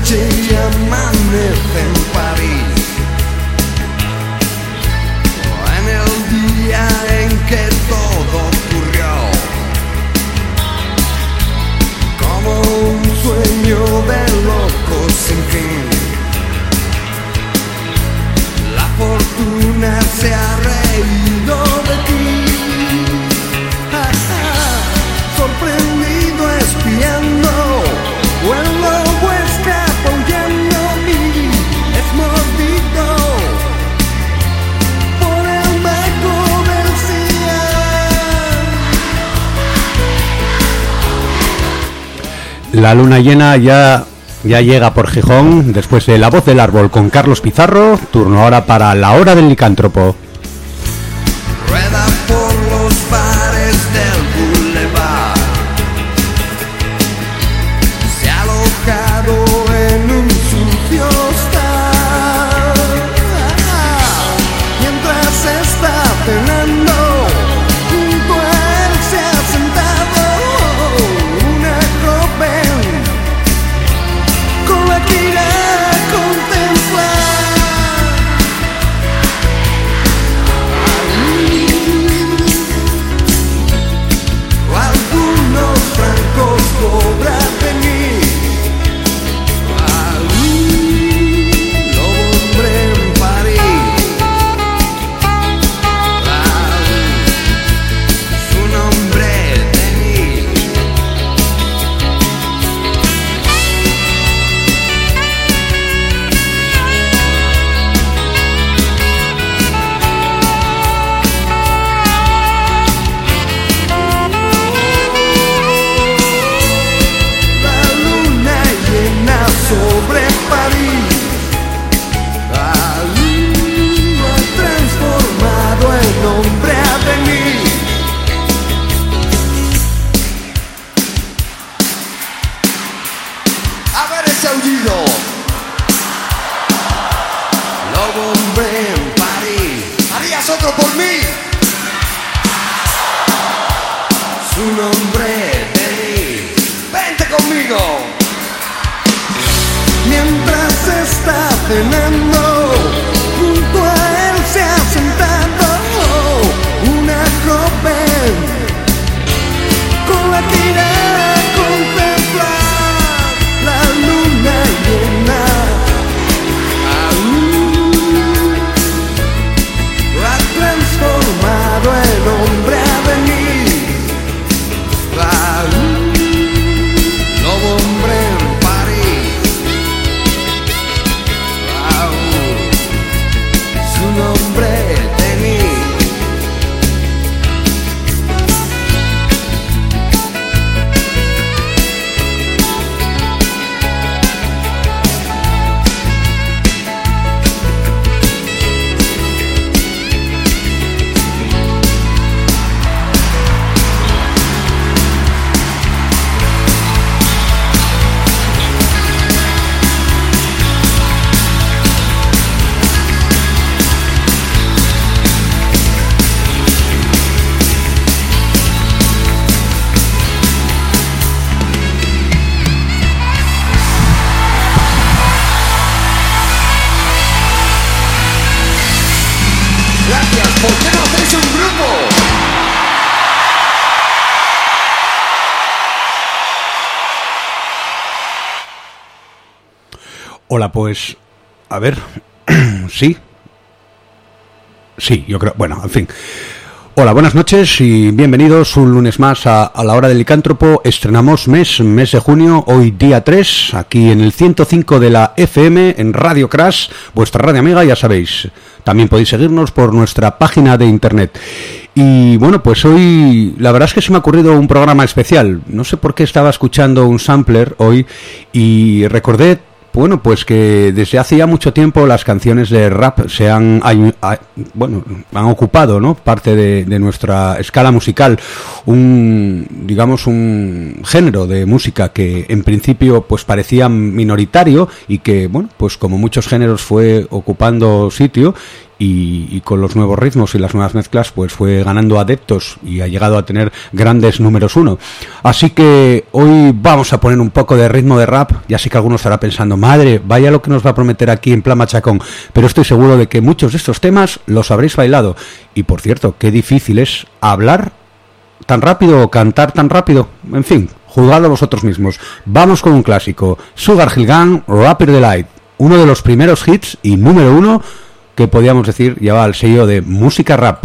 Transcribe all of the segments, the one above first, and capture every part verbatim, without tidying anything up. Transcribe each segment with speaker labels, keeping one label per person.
Speaker 1: noche y amanece en París, en el día en que todo ocurrió, como un sueño de locos sin fin. La fortuna se ha reído de ti, ah, ah, sorprendido espiando, o el lobo escabullendo y es mordido por el mago del Cian.
Speaker 2: La luna llena ya, ya llega por Gijón, después de La Voz del Árbol con Carlos Pizarro, turno ahora para La Hora del Licántropo.
Speaker 1: Rueda por los bares del boulevard, se ha alojado en un sucio hostal, mientras está cenando, junto a él se ha sentado una joven con la que irá a contemplar. Algunos francos cobra de mí, algún lobo hombre en París, su nombre de mí. La luna llena sobre París, la luna ha transformado el hombre a venir. A ver ese aullido. Lobo hombre en París, ¿harías otro por mí? Su nombre de mí. Vente conmigo. Mientras está cenando, junto a él se ha sentado una joven con la que irá a contemplar la luna llena. Aún ha transformado el hombre a venir. Aún lobo hombre en París, aún su nombre de mí. Gracias, ¿por qué no hacéis un grupo?
Speaker 2: Hola, pues, a ver, sí, sí, yo creo, bueno, en fin. Hola, buenas noches y bienvenidos un lunes más a, a La Hora del Licántropo. Estrenamos mes, mes de junio, hoy día tres, aquí en el ciento cinco de la F M, en Radio Crash, vuestra radio amiga, ya sabéis. También podéis seguirnos por nuestra página de internet. Y bueno, pues hoy la verdad es que se me ha ocurrido un programa especial. No sé por qué estaba escuchando un sampler hoy y recordé, bueno, pues que desde hace ya mucho tiempo las canciones de rap se han, hay, hay, bueno, han ocupado, ¿no?, parte de, de nuestra escala musical, un, digamos, un género de música que en principio pues parecía minoritario y que, bueno, pues como muchos géneros fue ocupando sitio y, y con los nuevos ritmos y las nuevas mezclas pues fue ganando adeptos y ha llegado a tener grandes números uno. Así que hoy vamos a poner un poco de ritmo de rap. Ya sé que algunos estará pensando, madre, vaya lo que nos va a prometer aquí en plan machacón, pero estoy seguro de que muchos de estos temas los habréis bailado. Y por cierto, qué difícil es hablar tan rápido o cantar tan rápido. En fin, juzgadlo vosotros mismos. Vamos con un clásico, Sugar Hill Gang, Rapper Delight, uno de los primeros hits y número uno que podíamos decir llevaba el sello de música rap.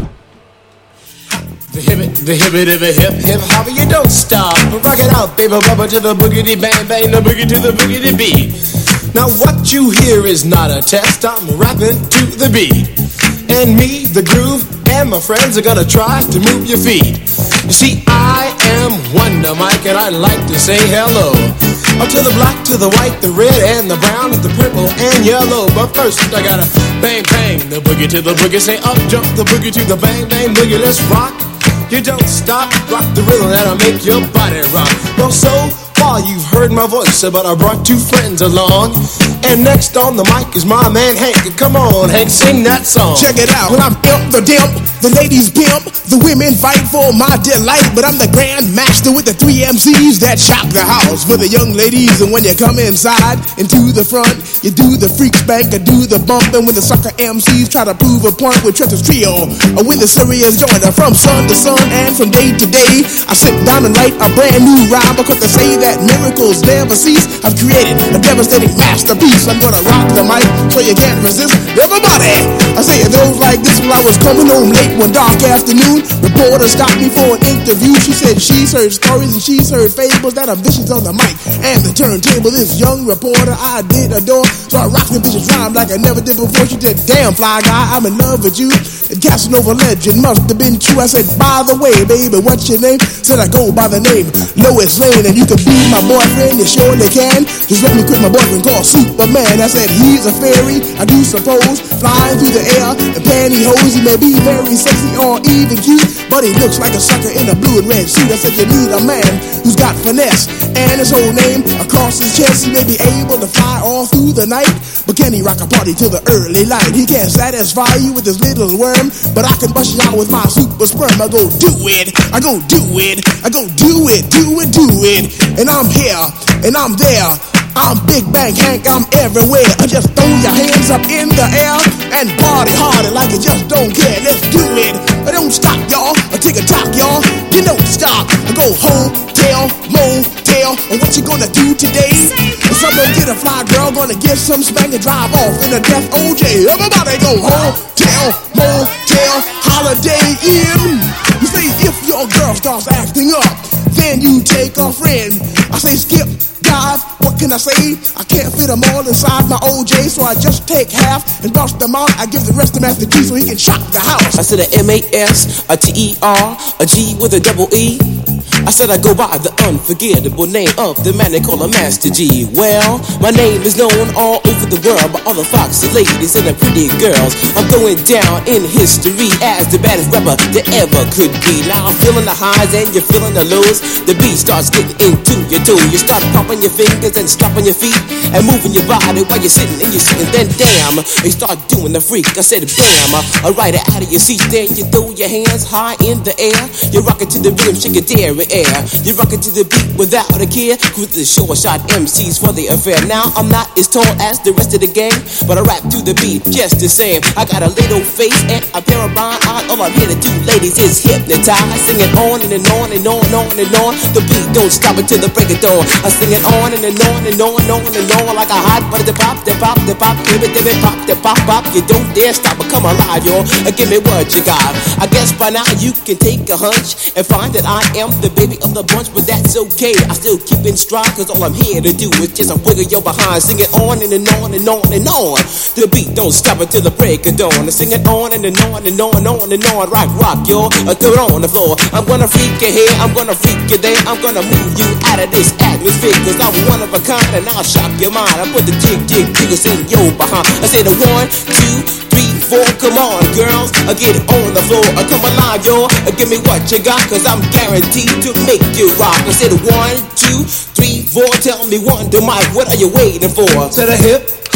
Speaker 3: The hip, the hip, hip, hip, hip, hop, you don't stop. Rock it out, baby, rubber to the boogity bang, bang, the boogie to the boogity beat. Now what you hear is not a test, I'm rapping to the beat. And me, the groove, and my friends are gonna try to move your feet. You see, I am Wonder Mike, and I like to say hello. Up to the black, to the white, the red, and the brown, and the purple, and yellow. But first, I gotta bang, bang, the boogie to the boogie. Say up, jump the boogie to the bang, bang, boogie. Let's rock. You don't stop, rock the rhythm that'll make your body rock. Well, so far you've heard my voice, but I brought two friends along. And next on the mic is my man Hank. Come on, Hank, sing that song.
Speaker 4: Check it out. When I'm imp the dimp, the ladies pimp, the women fight for my delight. But I'm the grand master with the three M Cs that shock the house for the young ladies. And when you come inside into the front, you do the freak spank, or do the bump. And when the sucker M Cs try to prove a point with Trent's Trio, or when the serious joiner from sun to sun and from day to day, I sit down and write a brand new rhyme because they say that miracles never cease. I've created a devastating masterpiece. I'm gonna rock the mic so you can't resist. Everybody, I say it goes like this. When I was coming home late one dark afternoon, reporter stopped me for an interview. She said she's heard stories and she's heard fables that are vicious on the mic and the turntable. This young reporter I did adore, so I rocked the vicious rhyme like I never did before. She said, damn fly guy, I'm in love with you. And Casanova legend must have been true. I said, by the way, baby, what's your name? Said I go by the name Lois Lane, and you can be my boyfriend, you surely can. Just let me quit my boyfriend called Superman. I said he's a fairy, I do suppose, flying through the air in pantyhose. He may be very sexy or even cute, but he looks like a sucker in a blue and red suit. I said you need a man who's got finesse and his whole name across his chest. He may be able to fly all through the night, but can he rock a party till the early light? He can't satisfy you with his little worm, but I can bust you out with my super sperm. I go do it, I go do it, I go do it, do it, do it. And I'm here, and I'm there. I'm Big Bang Hank, I'm everywhere. I just throw your hands up in the air and party harder like you just don't care. Let's do it. I don't stop, y'all. I take a talk, y'all. You don't stop. I go home, tell, motel. And what you gonna do today? If someone get a fly girl, gonna get some spank and drive off in a death O J. Everybody go home, tell, motel, Holiday Inn. You say if your girl starts acting up, then you take a friend. I say skip, dive, what can I say? I can't fit them all inside my O J, so I just take half and bust them out. I give the rest to Master G so he can shock the house.
Speaker 3: I said a M A S, a T E R, a G with a double E. I said I go by the unforgettable name of the man they call a Master G. Well, my name is known all over the world by all the foxy ladies and the pretty girls. I'm going down in history as the baddest rapper that ever could be. Now I'm feeling the highs and you're feeling the lows. The beat starts getting into your toe. You start popping your fingers and stomping your feet and moving your body while you're sitting and you're sitting. Then damn, you start doing the freak. I said bam, I ride it out of your seat. Then you throw your hands high in the air. You rock it to the rhythm, shake your dairy air. You rock it to the beat without a care. Cruise the short shot M Cs for the affair. Now I'm not as tall as the rest of the gang, but I rap to the beat just the same. I got a little face and a pair of rhyme eyes. All I'm here to do, ladies, is hypnotize. Sing it on and, and on and on and on and on. The beat don't stop until the break of dawn. I sing it on and, and on and on and on and on like a hot butter. The pop, the pop, the pop, give it, give it, pop, the pop, pop. You don't dare stop, but come alive, y'all. Give me what you got. I guess by now you can take a hunch and find that I am the baby of the bunch, but that's okay. I still keep in stride, cause all I'm here to do is just a wiggle your behind. Sing it on and, and on and on and on. The beat don't stop until the break of dawn. I sing it on and, and on and on and on and on. Rock, rock, y'all. I throw it on the floor. I'm gonna freak you here, I'm gonna freak you there. I'm gonna move you out of this atmosphere, cause I'm one of a kind and I'll shock your mind. I put the jig, jig, jiggles in your behind. I say the one, two, three, four. Come on, girls, I get it on the floor. I come alive, y'all. Give me what you got, cause I'm guaranteed to make you rock. I said one, two, three, four. Tell me one, to Mike, what are you waiting for?
Speaker 5: To the hip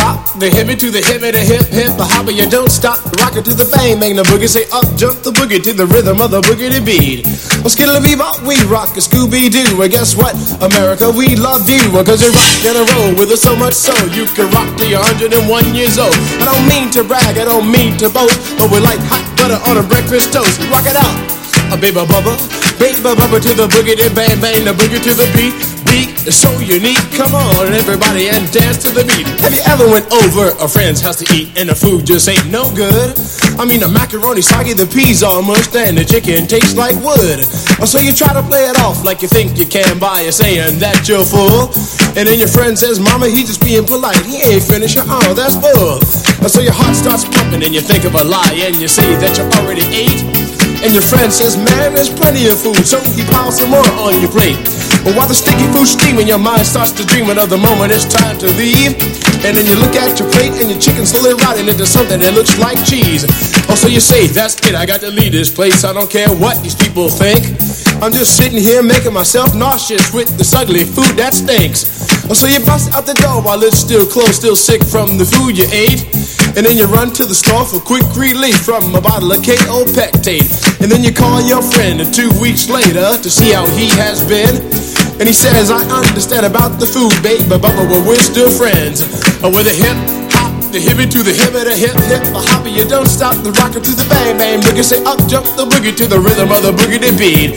Speaker 4: hop, the hippie to the hippie, the hip hip, the hopper, you don't stop, rock it to the bang bang, the boogie, say up, jump the boogie to the rhythm of the boogie to beat. Well, skittle bebop, we rock a Scooby Doo. Well, guess what, America, we love you, well, cause you rock and a roll with us so much so you can rock till you're one hundred and one years old. I don't mean to brag, I don't mean to boast, but we're like hot butter on a breakfast toast. Rock it out, a baby bubba, baby bubba to the boogie, the bang bang, the boogie to the beat. Beat is so unique, come on everybody and dance to the beat. Have you ever went over a friend's house to eat and the food just ain't no good? I mean the macaroni soggy, the peas all mushed and the chicken tastes like wood. So you try to play it off like you think you can by saying that you're full. And then your friend says, mama, he just being polite, he ain't finished, oh that's full. So your heart starts pumping and you think of a lie and you say that you already ate. And your friend says, man, there's plenty of food, so he piles some more on your plate. But while the sticky food's steaming, your mind starts to dream of the moment it's time to leave. And then you look at your plate and your chicken slowly rotting into something that looks like cheese. Oh, so you say, that's it, I got to leave this place, I don't care what these people think. I'm just sitting here making myself nauseous with this ugly food that stinks. Oh, so you bust out the door while it's still closed, still sick from the food you ate. And then you run to the store for quick relief from a bottle of K O Pectate. And then you call your friend two weeks later to see how he has been. And he says, I understand about the food, babe, but well, we're still friends. Oh, with a hip hop, the hippie to the hippie, the hip hip, the hopper, you don't stop, the rocker to the bang bang, boogie, say up, jump the boogie to the rhythm of the boogie to beat.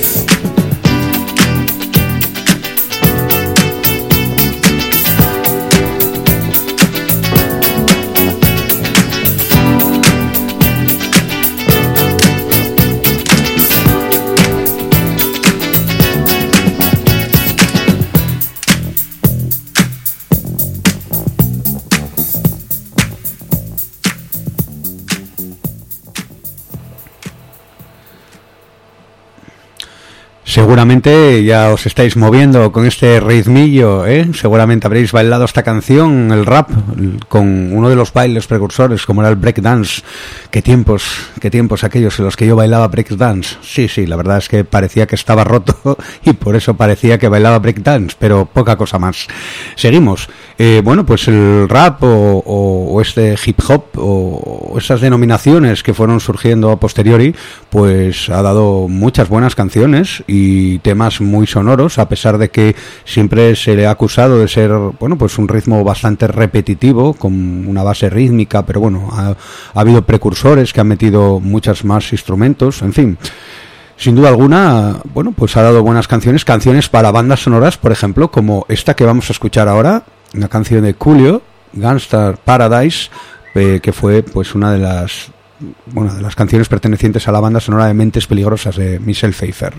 Speaker 2: Seguramente ya os estáis moviendo con este ritmillo, ¿eh? Seguramente habréis bailado esta canción, el rap, con uno de los bailes precursores, como era el breakdance. Qué tiempos, qué tiempos aquellos en los que yo bailaba breakdance. Sí, sí, la verdad es que parecía que estaba roto y por eso parecía que bailaba breakdance, pero poca cosa más. Seguimos. Eh, bueno, pues el rap o, o, o este hip hop o, o esas denominaciones que fueron surgiendo a posteriori, pues ha dado muchas buenas canciones y temas muy sonoros, a pesar de que siempre se le ha acusado de ser, bueno, pues un ritmo bastante repetitivo, con una base rítmica, pero bueno, ha, ha habido precursores que han metido muchos más instrumentos, en fin. Sin duda alguna, bueno, pues ha dado buenas canciones, canciones para bandas sonoras, por ejemplo, como esta que vamos a escuchar ahora, una canción de Coolio, Gangsta Paradise, eh, que fue pues una de las, bueno, de las canciones pertenecientes a la banda sonora de Mentes Peligrosas de Michelle Pfeiffer.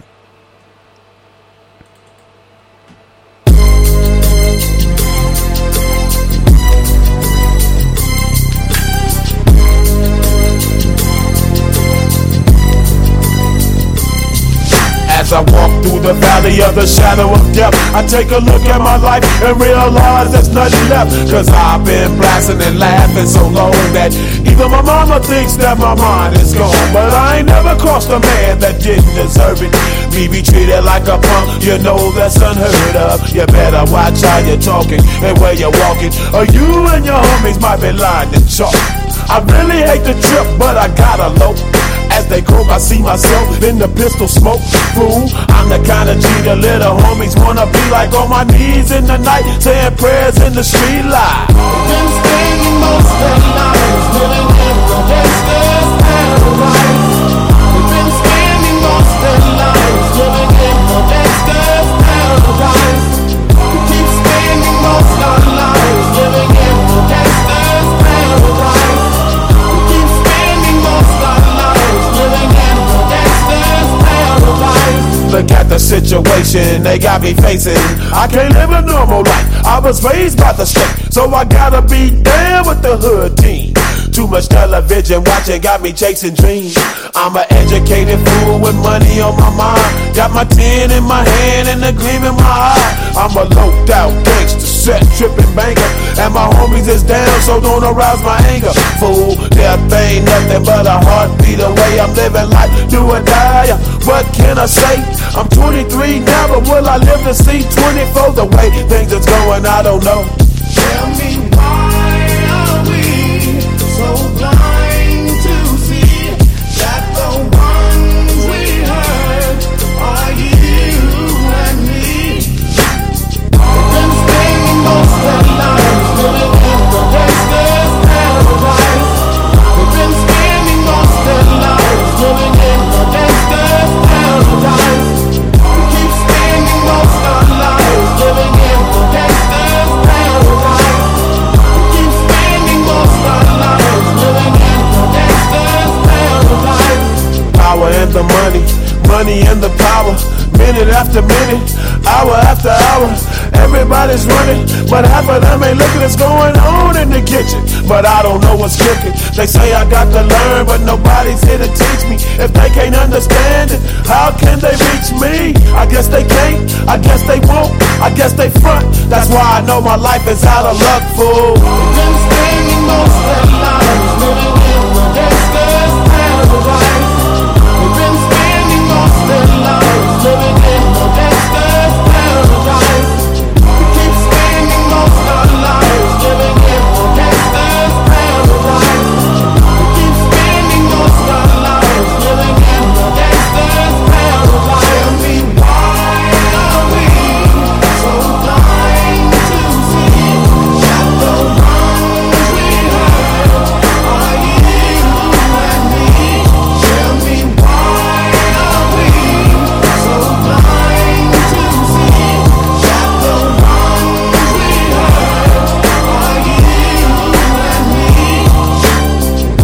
Speaker 5: As I walk through the valley of the shadow of death, I take a look at my life and realize there's nothing left. Cause I've been blasting and laughing so long that even my mama thinks that my mind is gone. But I ain't never crossed a man that didn't deserve it. Me be treated like a punk, you know that's unheard of. You better watch how you're talking and where you're walking, or you and your homies might be lying to chalk. I really hate the trip, but I gotta low. As they croak, I see myself in the pistol smoke. Fool, I'm the kind of G the little homies wanna be like, on my knees in the night, saying prayers in the street light.
Speaker 6: Been spending most of the night living in the gangster's paradise. We've been spending most of the night living in the gangster's paradise. We keep spending most of the night living in the gangster's paradise. We keep spending most of the night living in the gangster's paradise.
Speaker 5: Look at the situation they got me facing. I can't live a normal life. I was raised by the street, so I gotta be down with the hood team. Too much television watching got me chasing dreams. I'm an educated fool with money on my mind. Got my tin in my hand and a gleam in my eye. I'm a loped out gangster, set tripping banker, and my homies is down, so don't arouse my anger. Fool, death ain't nothing but a heartbeat away. I'm living life, do or die. What can I say? I'm twenty-three now, but will I live to see twenty-four? The way things is going, I don't know.
Speaker 6: Tell me why
Speaker 5: hour after hour. Everybody's running, but half of them ain't looking what's going on in the kitchen. But I don't know what's cooking. They say I got to learn, but nobody's here to teach me. If they can't understand it, how can they reach me? I guess they can't, I guess they won't, I guess they front. That's why I know my life is out of luck, fool.
Speaker 6: We've been spending most of our lives living in the gangster's paradise. We've been spending most of our lives living in the gangster's paradise. We keep spending most of our lives living in the gangster's paradise. We keep spending most of our lives living in the gangster's paradise. Tell me why are we so blind to see that the wrongs we heard are you and me? Tell me why are we so blind to see that the wrongs we heard are you and me?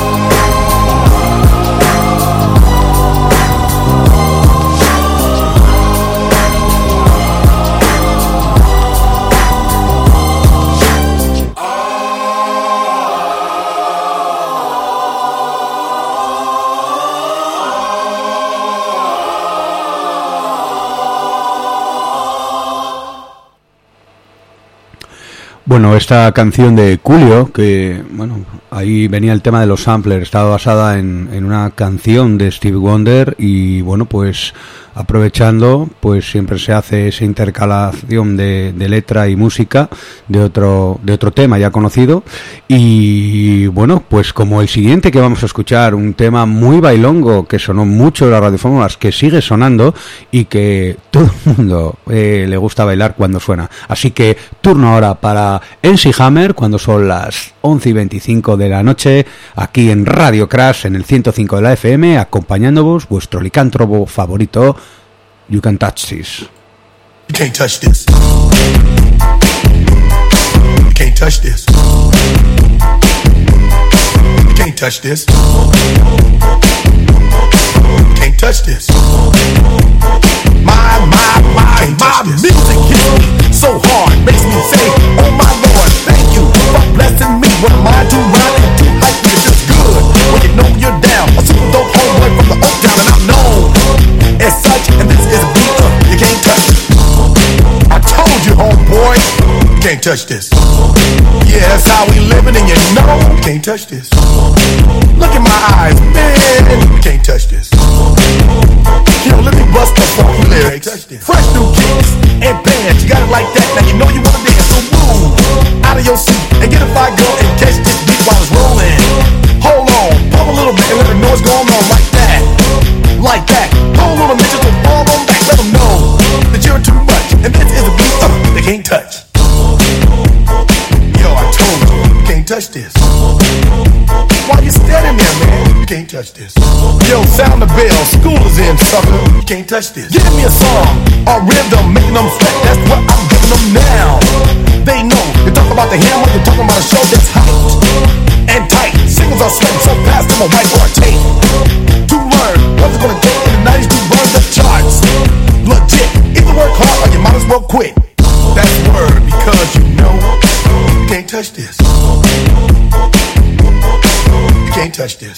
Speaker 2: Bueno, esta canción de Coolio, que bueno, ahí venía el tema de los samplers, estaba basada en, en una canción de Stevie Wonder y bueno, pues aprovechando, pues siempre se hace esa intercalación de, de letra y música de otro de otro tema ya conocido. Y bueno, pues como el siguiente que vamos a escuchar, un tema muy bailongo que sonó mucho en las radiofórmulas, que sigue sonando y que todo el mundo eh, le gusta bailar cuando suena. Así que turno ahora para M C Hammer cuando son las once y veinticinco de la noche aquí en Radio Crash en el ciento cinco de la F M, acompañándoos vuestro licántropo favorito. You Can't Touch This.
Speaker 7: You can't touch this. You can't touch this. You can't touch this. You can't touch this. My, my, my, my music hits me so hard, makes me say, oh my Lord, thank you for blessing me. What am I to run and do like me? It's just good when you know you're down. A super dope homeboy from the Oak Town, and I'm known as such, and this is a beat up. You can't touch it. I told you, homeboy, you can't touch this. Yeah, that's how we living, and you know you can't touch this. Look in my eyes, man, you can't touch this. Yo, let me bust the funky lyrics. Fresh new kicks and bands, you got it like that. Now you know you wanna dance, so move out of your seat and get a fire girl and catch this beat while it's rolling. Hold on, pump a little bit and let the noise go on like that, like that. Hold on a minute, just fall on back, let them know that you're too much, and this is a beat uh, they can't touch. Yo, I told you, you can't touch this. Why you standing there, man? You can't touch this. Yo, sound the bell, school is in, sucker. You can't touch this. Give me a song, a rhythm, making them sweat. That's what I'm giving them now. They know, you talk about the hammer, you're talking about a show that's hot and tight. Singles are sweating so fast, I'm a white or a tape. To learn what's it gonna take in the nineties to run the charts. Legit, either work hard or you might as well quit. That's word, because you know you can't touch this. You can't touch this.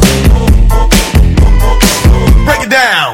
Speaker 7: Break it down.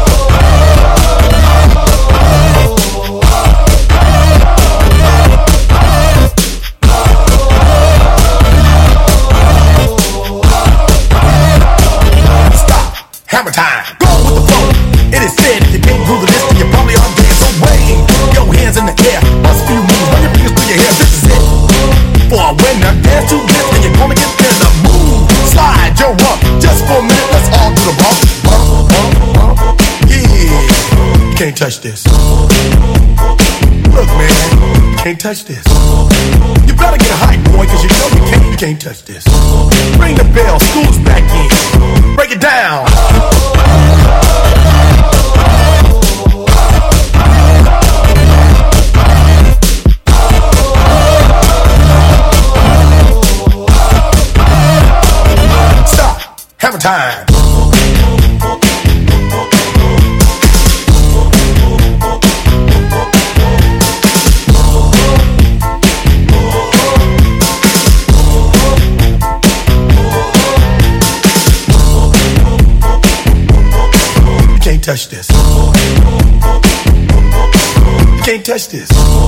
Speaker 7: Stop. Hammer time. Go with the flow. It is said if you can't groove this, then you probably are dead. So wave your hands in the air. Bust a few moves. Run your fingers through your hair. This is it. For a winner, dance to this, and you're gonna get in the mood. Slide your rump, just for a minute, let's all do the bump, bump, bump, bump. Yeah, you can't touch this. Look, man, you can't touch this. You better get hype, boy, cause you know you can't, you can't touch this. Ring the bell, school's back in. Break it down. Hammer time. touch this. You can't touch this.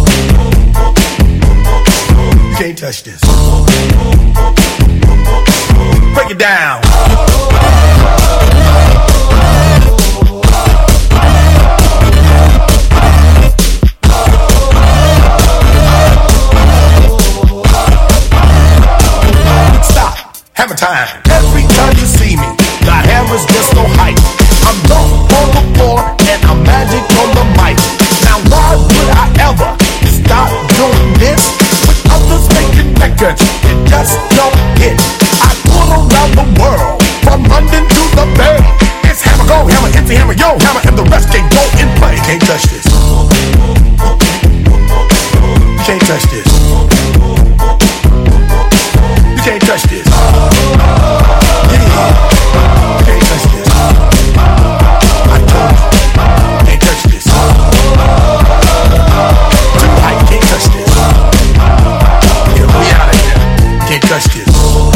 Speaker 7: You can't touch this. Break it down. Stop. Hammer time. Every time you see me, the hammer's just no hype. I'm dope on the floor and I'm magic on the mic. Now why would I ever stop doing this? With others making records, it just don't hit. I tour around the world, from London to the Bay. It's hammer go, hammer hit the hammer, yo, hammer, and the rest can go and play. You can't touch this. You can't touch this. You can't touch this. Yeah, you can't touch this. I told you, you can't touch this. I can't touch this. Get me out of here. You can't touch this.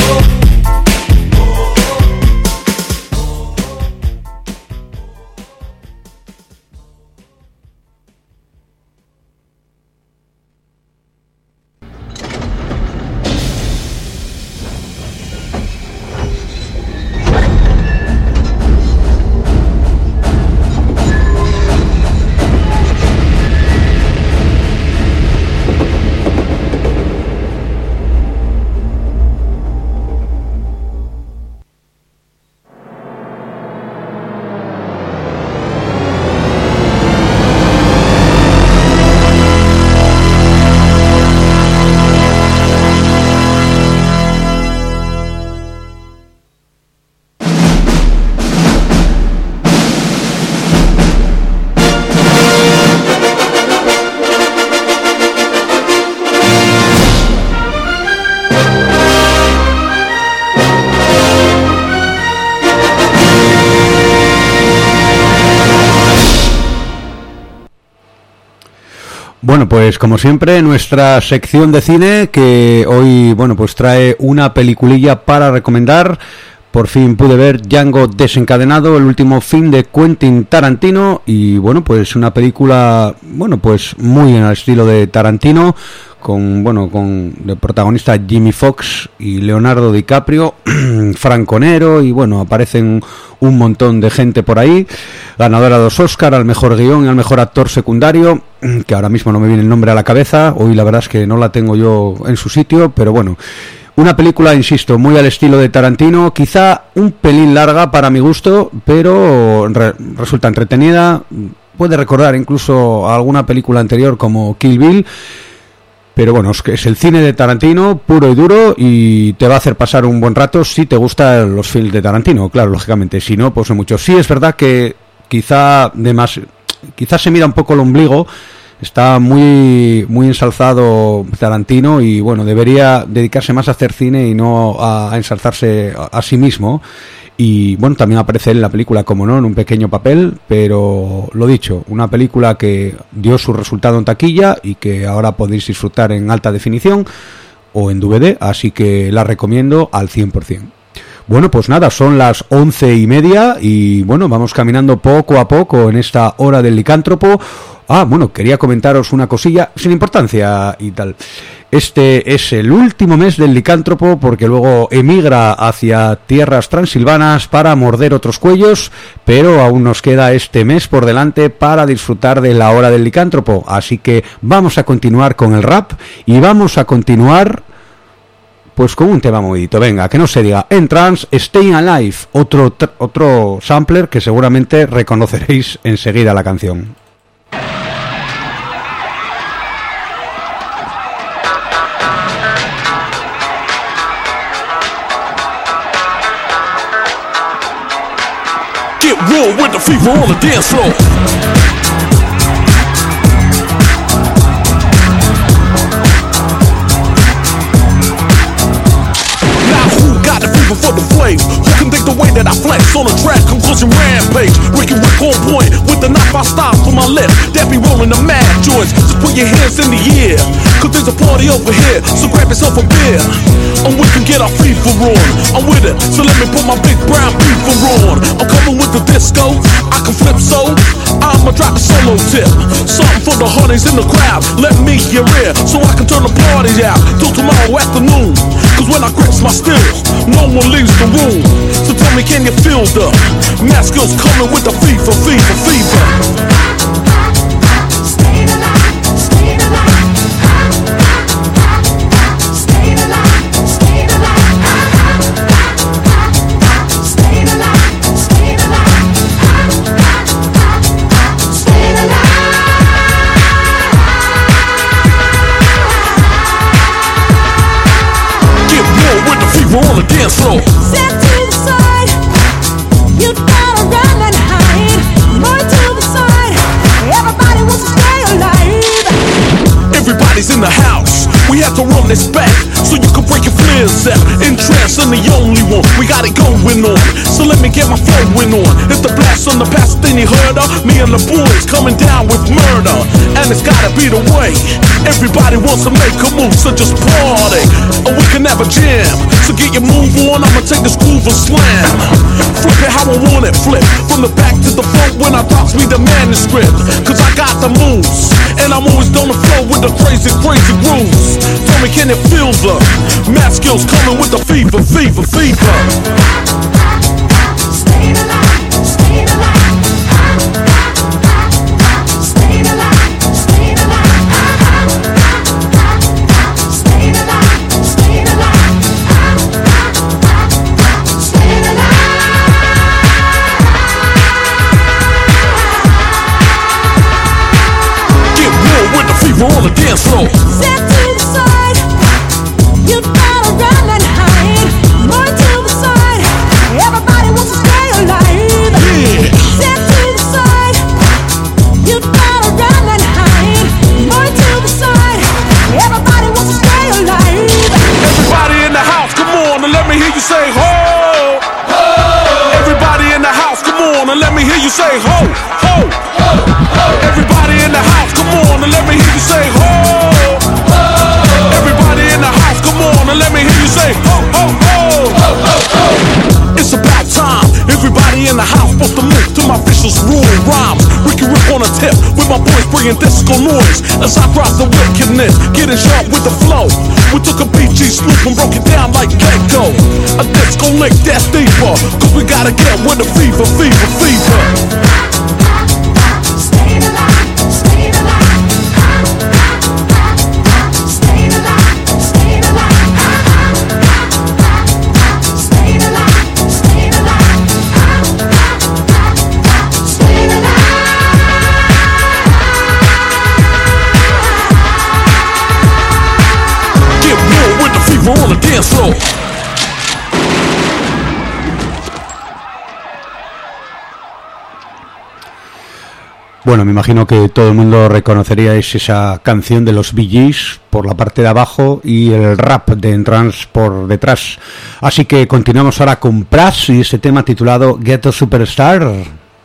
Speaker 2: Bueno, pues como siempre, nuestra sección de cine, que hoy, bueno, pues trae una peliculilla para recomendar. Por fin pude ver Django desencadenado, el último film de Quentin Tarantino, y bueno, pues una película, bueno, pues muy en el estilo de Tarantino, con, bueno, con de protagonista Jimmy Fox y Leonardo DiCaprio, Franco Nero, y bueno, aparecen un montón de gente por ahí. Ganadora de dos Oscar al mejor guión y al mejor actor secundario, que ahora mismo no me viene el nombre a la cabeza, hoy la verdad es que no la tengo yo en su sitio, pero bueno, una película, insisto, muy al estilo de Tarantino, quizá un pelín larga para mi gusto, pero re- resulta entretenida, puede recordar incluso a alguna película anterior como Kill Bill, pero bueno, es que es el cine de Tarantino puro y duro y te va a hacer pasar un buen rato si te gustan los films de Tarantino, claro, lógicamente, si no, pues no mucho. Sí es verdad que quizá de más, quizá se mira un poco el ombligo, está muy muy ensalzado Tarantino y bueno, debería dedicarse más a hacer cine y no a, a ensalzarse a, a sí mismo. Y bueno, también aparece en la película, como no, en un pequeño papel, pero lo dicho, una película que dio su resultado en taquilla y que ahora podéis disfrutar en alta definición o en D V D, así que la recomiendo al cien por ciento. Bueno, pues nada, son las once y media y bueno, vamos caminando poco a poco en esta hora del licántropo. Ah, bueno, quería comentaros una cosilla sin importancia y tal. Este es el último mes del licántropo porque luego emigra hacia tierras transilvanas para morder otros cuellos, pero aún nos queda este mes por delante para disfrutar de la hora del licántropo. Así que vamos a continuar con el rap y vamos a continuar pues con un tema movidito. Venga, que no se diga. En Trance, Staying Alive, otro, otro sampler que seguramente reconoceréis enseguida la canción.
Speaker 8: Get real with the fever on the dance floor. Now who got the fever for the flames? Who can think the way that I flex on a track? Conclusion rampage. Ricky Rick on point with the knife I stop for my left. That be rolling the mad joints. So put your hands in the air, cause there's a party over here, so grab yourself a beer, and we can get our fever on. I'm with it, so let me put my big brown beaver on. I'm coming with the disco, I can flip so, I'ma drop a solo tip. Something for the honeys in the crowd, let me your ear, so I can turn the party out till tomorrow afternoon. Cause when I grips my stills, no one leaves the room. So tell me, can you feel the mask skills coming with the fever, fever, fever?
Speaker 9: Stay alive, stay alive, stay alive, stay alive, stay alive, stay alive, stay alive.
Speaker 8: Get more with the fever on the dance floor.
Speaker 9: Step to the side, you gotta run and hide. More to the side, everybody wants to stay alive.
Speaker 8: Everybody's in the house, we have to run this back, so you can break your flares out. In trance, I'm the only one, we got it going on, so let me get my flowing on. It's the blast on the past, then you heard of me and the boys coming down with murder, and it's gotta be the way. Everybody wants to make a move, so just party, or we can have a jam. So get your move on, I'ma take this groove and slam. Flip it how I want it, flip from the back to the front when I drops me the manuscript. Cause I got the moves, and I'm always on the flow with the crazy, crazy grooves. Tell me, can you feel the math skills coming with the fever, fever, fever?
Speaker 9: Stay alive, stay alive, stay alive, stay alive, stay alive, stay alive, stay alive.
Speaker 8: Get real with the fever on the dance floor.
Speaker 9: Step to the side, you gotta run and hide. More to the side, everybody wants to stay alive.
Speaker 8: Yeah.
Speaker 9: Step to the side, you gotta run and hide. More to the side, everybody wants to stay alive.
Speaker 8: Everybody in the house, come on and let me hear you say ho. Ho. Everybody in the house, come on and let me hear you say ho. Ho. Ho. Ho. Everybody in the house, come on and let me hear you say ho. Ho. Everybody in the house, come on and let me hear you say ho, ho, ho. Ho, ho, ho. It's about time. Everybody in the house supposed to move to my vicious rule rhymes. Ricky Rip on a tip with my boys bringing disco noise as I drop the wickedness, getting sharp with the flow. We took a B G swoop and broke it down like Gecko. A disco lick that's deeper, cause we gotta get with the fever, fever, fever.
Speaker 9: Stay alive, stay alive, stay alive, stay alive, stay alive, stay alive, stay alive.
Speaker 8: Get real with the fever on the dance floor.
Speaker 2: Bueno, me imagino que todo el mundo reconoceríais esa canción de los Bee Gees por la parte de abajo y el rap de Entrance por detrás. Así que continuamos ahora con Pras y ese tema titulado Ghetto Superstar.
Speaker 3: Man,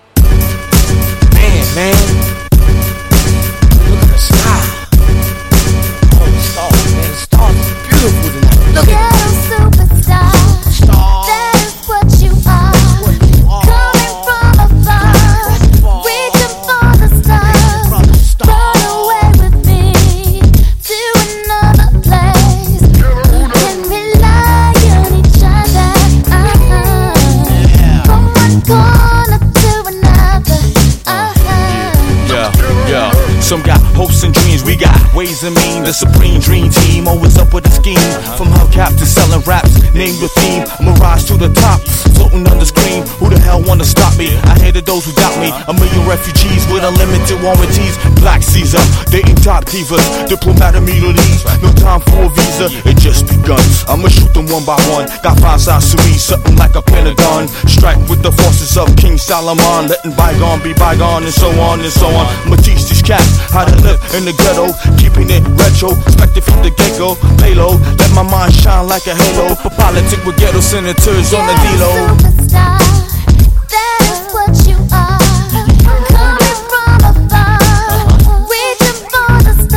Speaker 3: man. Look at the sky. Oh, the stars, man. The stars are beautiful tonight. Look at them.
Speaker 10: Superstar, that is what you are. Coming from afar, reaching for the stars. Run away with me to another place. We can rely on each other. Uh-huh. From one corner to another. Uh-huh.
Speaker 11: Yeah, yeah. Some got hopes and dreams, we got ways and means. The supreme dream team, always up with a scheme. From hubcap to selling raps, name your theme. Mirage to the top, floating on the screen. Who the hell wanna stop me? I hated those who doubt me. A million refugees with unlimited warranties. Black Caesar, dating top divas. Diplomat of Middle East, no time for a visa. It just begun. I'ma shoot them one by one. Got five sides to me, something like a pentagon. Strike with the forces of King Solomon. Letting bygone be bygone and so on and so on. I'ma teach these cats how to live in the ghetto. Keeping it retro, expected from the get-go. Lay low, let my mind shine like a halo. For politics with ghetto senators on the D-Lo.
Speaker 10: Superstar, that is what you are. Coming from afar, reaching for the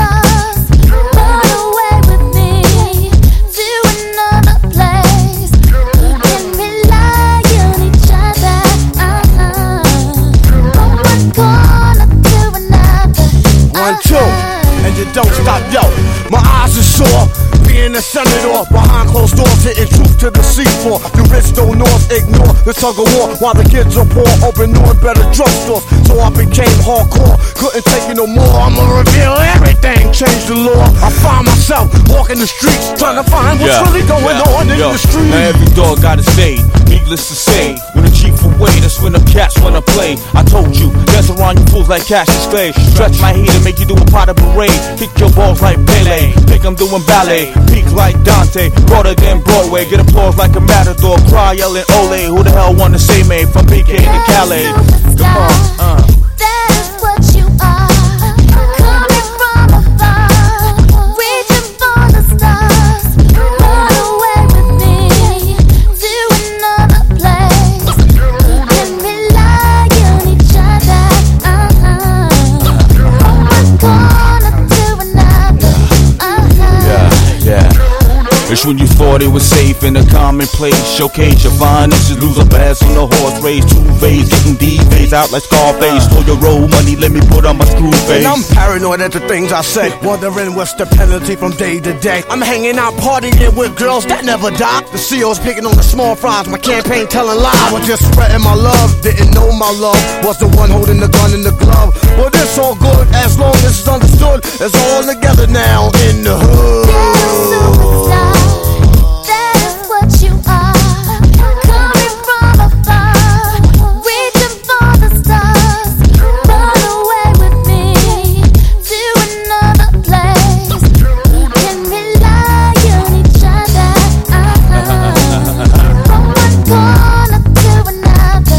Speaker 7: too. And you don't stop, yo. My eyes are sore, being a senator behind closed doors, hitting truth to the C four. The rich don't north ignore the tug of war while the kids are poor, open new and better drugstores. So I became hardcore, couldn't take it no more. I'ma reveal everything, change the law. I find myself walking the streets, trying to find what's
Speaker 11: yeah,
Speaker 7: really going
Speaker 11: yeah,
Speaker 7: on in
Speaker 11: yo.
Speaker 7: the streets.
Speaker 11: Now every dog got his day, needless to say. When the chief away, that's when the cats wanna play. I told you, dance around you fools like Cassius Clay. Stretch my heat and make you do a pot of parade. Kick your balls like Pele, think I'm doing ballet. Peak like Dante, broader than Broadway. Get applause like a matador, cry yelling Ole. Who the hell wanna say me from B K to Calais? Come on, uh.
Speaker 10: That is what you are. Coming from afar, reaching for the stars. Run away with me to another place. We can rely on each other. Uh-huh. From one corner to another. Uh-huh.
Speaker 11: Yeah, yeah. It's when you thought it was safe in a commonplace. Showcase your finest, you lose a bass on the horse race. Two phase, getting D-phase out like Scarface. Stole your road money, let me put on my screw face.
Speaker 7: And I'm paranoid at the things I say, wondering what's the penalty from day to day. I'm hanging out partying with girls that never die. The C O's picking on the small fries, my campaign telling lies. I was just spreading my love, didn't know my love was the one holding the gun in the glove. Well, this all good as long as it's understood. It's all together now in the hood.
Speaker 10: Superstar, that is what you are. Coming from afar, reaching for the stars. Run away with me to another place. We can rely on each other. Uh-huh. From one corner to another.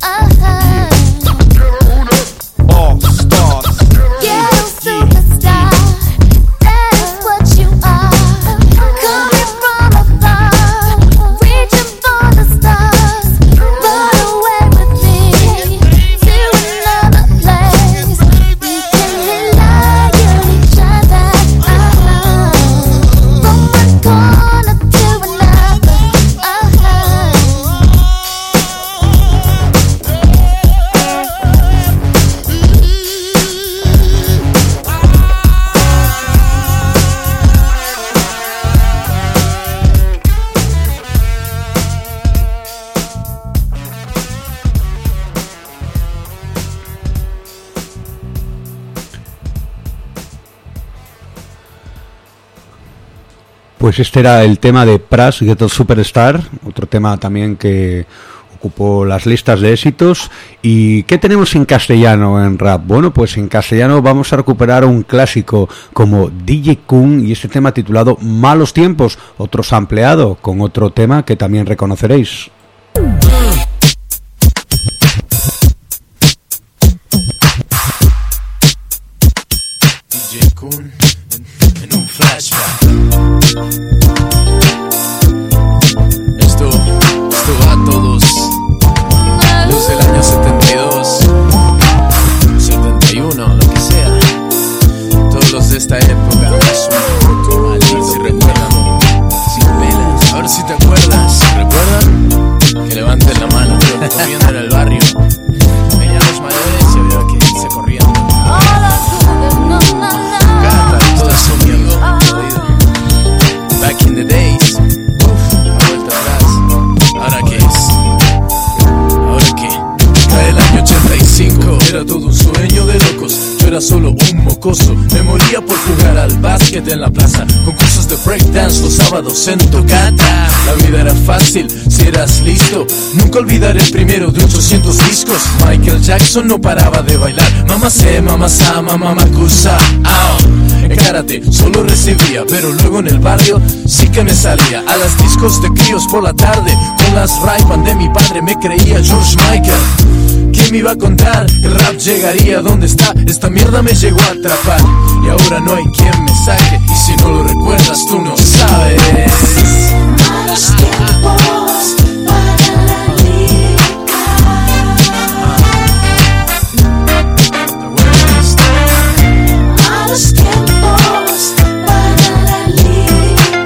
Speaker 10: Uh-huh.
Speaker 11: All stars.
Speaker 10: Ghetto superstar, that is what you are. Coming from afar, reaching for the stars. Run away with me to another place. We can rely on each other. Uh-huh. From one corner to another. Uh-huh.
Speaker 2: Pues este era el tema de Pras, Ghetto Superstar, otro tema también que ocupó las listas de éxitos. ¿Y qué tenemos en castellano en rap? Bueno, pues en castellano vamos a recuperar un clásico como D J Kun y este tema titulado Malos Tiempos, otro sampleado con otro tema que también reconoceréis.
Speaker 12: D J Kun en, en un flashback. Esto, esto va a todos los del año setenta y dos, setenta y uno, lo que sea. Todos los de esta época, a ver si recuerdan, sin pelas. A ver si te acuerdas, ¿recuerdan? Que levanten la mano, comiendo en el barrio. Venían los mayores y había que irse corriendo. Todas soñando, jodido. Back in the days, uff, la vuelta atrás. ¿Ahora qué es? ¿Ahora qué? Cae el año ochenta y cinco, era todo un sueño de locos. Yo era solo un mocoso, me moría por jugar al básquet en la plaza. Concursos de breakdance los sábados en Tocata. La vida era fácil, si eras listo. Nunca olvidaré el primero de ochocientos discos. Michael Jackson no paraba de bailar. Mamá se, mamá sa, mamá macusa. En karate solo recibía, pero luego en el barrio sí que me salía. A las discos de críos por la tarde, con las Ray-Ban de mi padre me creía George Michael. ¿Quién me iba a contar que el rap llegaría donde está? Esta mierda me llegó a atrapar y ahora no hay quien me saque. Y si no lo recuerdas tú no sabes.
Speaker 10: Malos tiempos para la liga. Malos tiempos para la liga.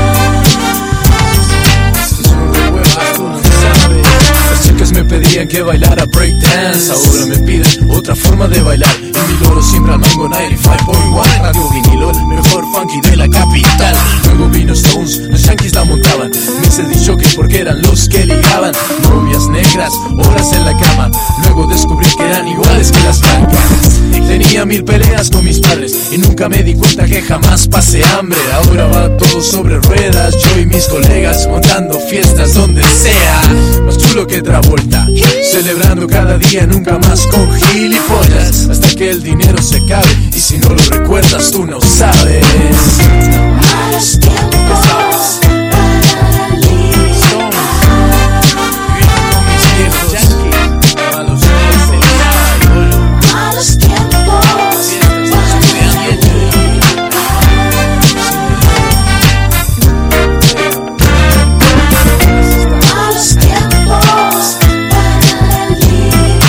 Speaker 12: Si no lo recuerdas tú no sabes. Las chicas me pedían que bailara breakdance, ahora me piden otra otra forma de bailar. Y mi loro siempre al mango noventa y cinco punto uno. Radio vinilo, el mejor funky de la capital. Luego vino Stones, los Yankees la montaban. Me hice disjockey porque eran los que ligaban. Novias negras, horas en la cama. Luego descubrí que eran iguales que las blancas. Tenía mil peleas con mis padres y nunca me di cuenta que jamás pasé hambre. Ahora va todo sobre ruedas, yo y mis colegas montando fiestas donde sea. Más chulo que Travolta, celebrando cada día, nunca más con gilipollas. Hasta que el dinero se acabe y si no lo recuerdas tú no sabes.
Speaker 10: Malos tiempos para la liga.
Speaker 12: Con mis viejos yankees, malos días del sol.
Speaker 10: Malos tiempos para la liga. Malos tiempos para la liga.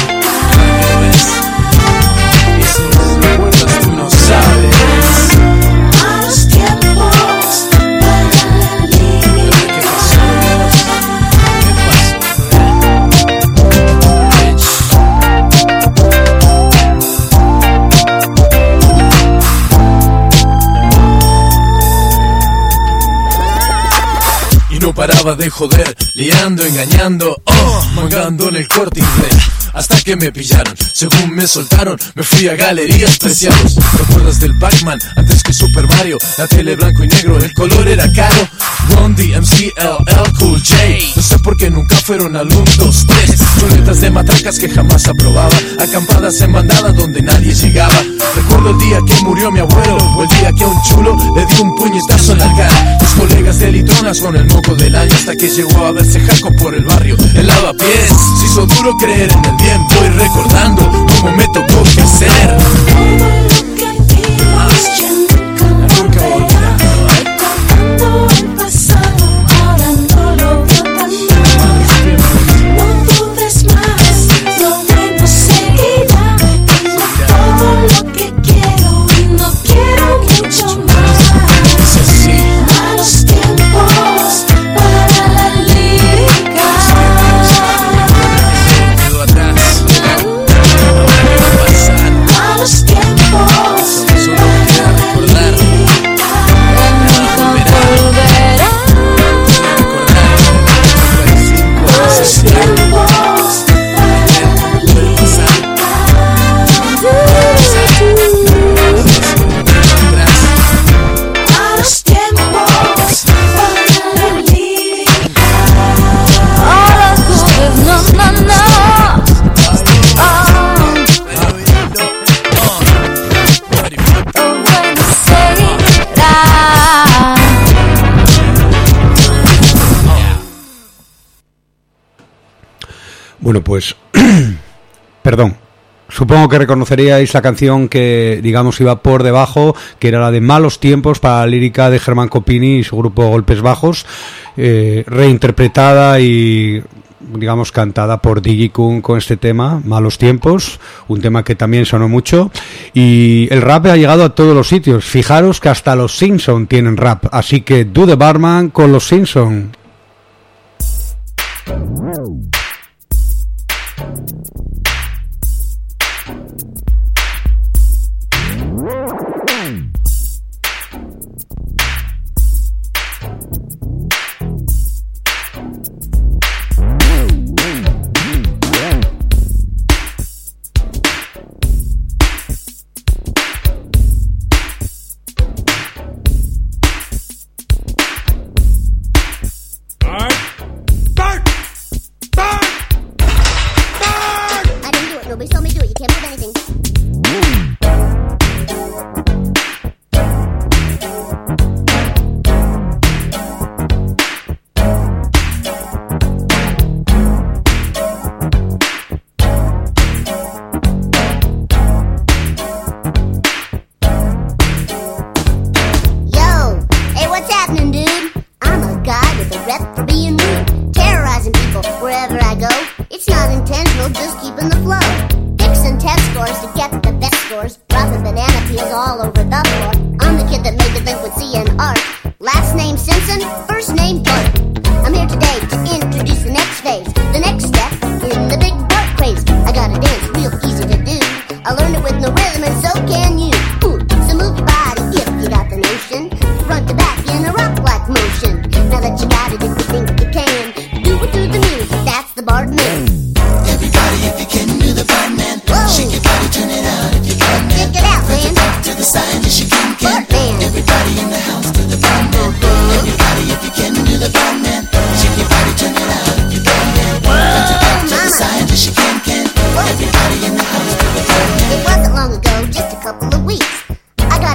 Speaker 12: Y si no lo recuerdas tú no sabes.
Speaker 10: Malos tiempos para la liga.
Speaker 12: ¿Qué pasó? Y no paraba de joder, liando, engañando, oh, mangando en el Corte Inglés. Hasta que me pillaron, según me soltaron, me fui a galerías preciados. ¿Te acuerdas del Pac-Man antes que Super Mario? La tele blanco y negro, el color era caro. Ron D M C, L L Cool J. No sé por qué nunca fueron al uno, dos, tres. Chuletas de matracas que jamás aprobaba. Acampadas en bandada donde nadie llegaba. Recuerdo el día que murió mi abuelo, o el día que a un chulo le di un puñetazo en la cara. Mis colegas de litronas con el moco del año, hasta que llegó a verse Jaco por el barrio. El lavapiés, se hizo duro creer en el bien. Voy recordando cómo me tocó crecer. Nunca olvidar.
Speaker 10: Recordando el pasado, ahora no lo veo tan mal. No dudes más, lo bueno seguirá. Tengo todo lo que quiero y no quiero mucho más.
Speaker 12: Es así.
Speaker 10: Malos tiempos para la liga.
Speaker 12: Quedó atrás. Ahora qué va a pasar.
Speaker 10: Malos tiempos
Speaker 12: Solo queda recordar.
Speaker 10: volverán. Malos tiempos para la liga. Malos tiempos para la liga. Ahora tú no, no, no. Oh, bueno, seguirá.
Speaker 2: Bueno, pues, perdón, supongo que reconoceríais la canción que, digamos, iba por debajo, que era la de Malos Tiempos, para la lírica de Germán Copini y su grupo Golpes Bajos, eh, reinterpretada y, digamos, cantada por Digikun con este tema, Malos Tiempos, un tema que también sonó mucho, y el rap ha llegado a todos los sitios. Fijaros que hasta los Simpson tienen rap, así que Do the Barman con los Simpson.
Speaker 10: I didn't do it. Nobody told me to do it. You can't move anything. Yo, hey, what's happening, dude? I'm a guy with a rep for being rude, terrorizing people wherever I go. It's not intentional, just keeping the flow. Fixing test scores to get the best scores, dropping banana peels all over the floor. I'm the kid that made delinquency and art. Last name Simpson, first name Bart. I'm here today to introduce the next phase, the next step in the big Bart craze. I got a dance real easy to do.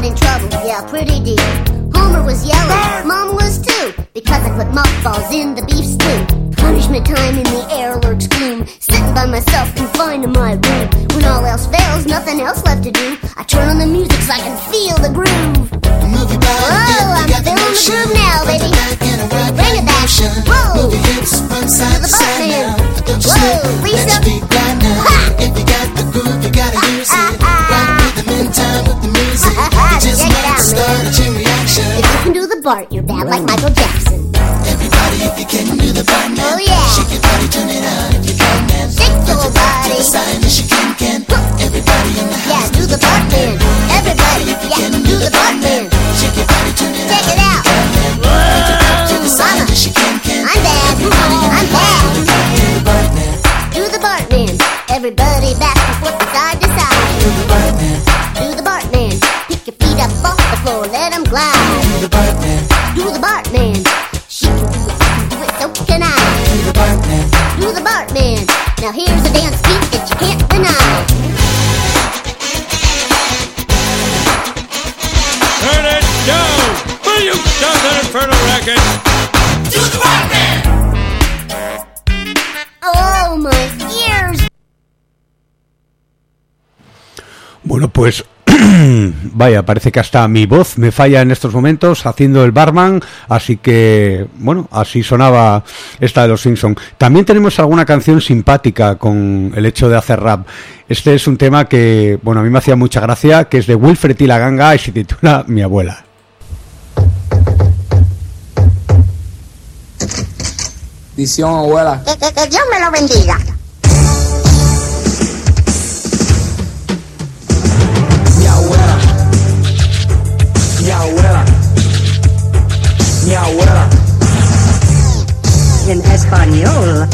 Speaker 13: got in trouble, yeah, pretty deep. Homer was yelling, Mom was too, because I put mothballs in the beef stew. Punishment time in the air lurks gloom, sitting by myself confined to my room. When all else fails, nothing else left to do, I turn on the music so I can feel the groove. Whoa, I'm feeling the groove now, baby. Bring it back. Whoa, to the butt man. Whoa, Lisa. Ha! If you got the groove, you gotta use it. Right rhythm in time with the music. You just might start a chain reaction. If you can do the Bart, you're bad like Michael Jackson. Everybody, if you can do the Bart now. Oh yeah. Shake your body, turn it on if you can, man. Shake your body. To the side, yes you can, can. Everybody in the house. Yeah, do the Bart man. Everybody, if you can do the Bart man. Shake your body, turn it on. Check it out. Whoa. To the side, yes you can, can. I'm bad. I'm bad. Do the Bart man. Do the Bart man. Everybody back and forth from side to side. Do the Bart man. Do the Bart man. Pick your feet up off the floor, let them glide. Do the Bart man. Do the Bart man. She can do it, I can do it, so can I. Do the Bart man. Do the Bart man. Now here's a dance beat that you can't deny.
Speaker 14: Turn it down! Will you stop that infernal racket? Do the Bart man.
Speaker 13: Oh, my ears.
Speaker 2: Bueno, pues vaya, parece que hasta mi voz me falla en estos momentos haciendo el barman, así que, bueno, así sonaba esta de los Simpson. También tenemos alguna canción simpática con el hecho de hacer rap. Este es un tema que, bueno, a mí me hacía mucha gracia, que es de Wilfred y la Ganga y se titula Mi abuela.
Speaker 15: Bendición, abuela.
Speaker 13: Que, que, que Dios me lo bendiga.
Speaker 15: Mi abuela, mi abuela, mi abuela.
Speaker 16: En español.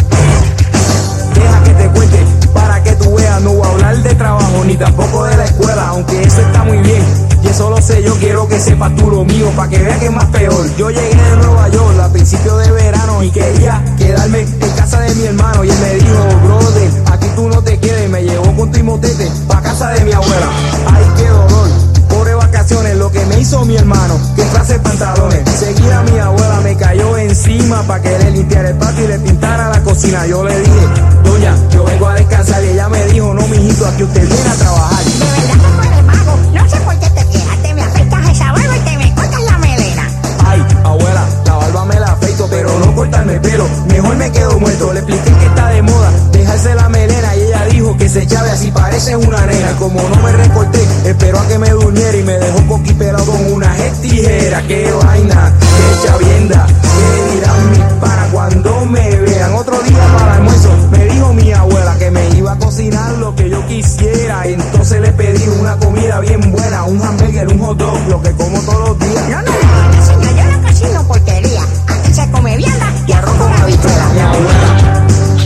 Speaker 15: Deja que te cuente para que tú veas, no voy a hablar de trabajo ni tampoco de la escuela, aunque eso está muy bien. Y eso lo sé, yo quiero que sepas tú lo mío, para que veas que es más peor. Yo llegué de Nueva York a principios de verano y quería quedarme en casa de mi hermano. Y él me dijo, brother, aquí tú no te quedes. Y me llevó con Timotete pa' casa de mi abuela. Ay, qué dolor, pobre vacaciones, lo que me hizo mi hermano, que clase de pantalones. Seguida mi abuela me cayó encima pa' que le limpiara el patio y le pintara la cocina. Yo le dije, doña, yo vengo a descansar. Y ella me dijo, no, mijito, aquí usted viene a trabajar.
Speaker 16: De verdad que por el mago, no sé por qué te quejas, te me afeitas esa barba y te me cortas la melena.
Speaker 15: Ay, abuela, la barba me la afeito, pero no cortarme el pelo, mejor me quedo muerto. Le expliqué que está de moda dejarse la melena y ella dijo que se llave así parece una nena. Y como no me recorté, esperó a que me durmiera y me dejó coquipelado con una tijeras. Qué vaina, qué chavienda, qué dirán mis panas cuando me vean. Otro día para el almuerzo me dijo mi abuela que me iba a cocinar lo que yo quisiera. Entonces le pedí una comida bien buena, un hamburger, un hot dog, lo que como todos los días.
Speaker 16: No, no, no, señor, yo no cocino porquería. Aquí se come vianda y arroz con habichuela.
Speaker 15: Mi abuela,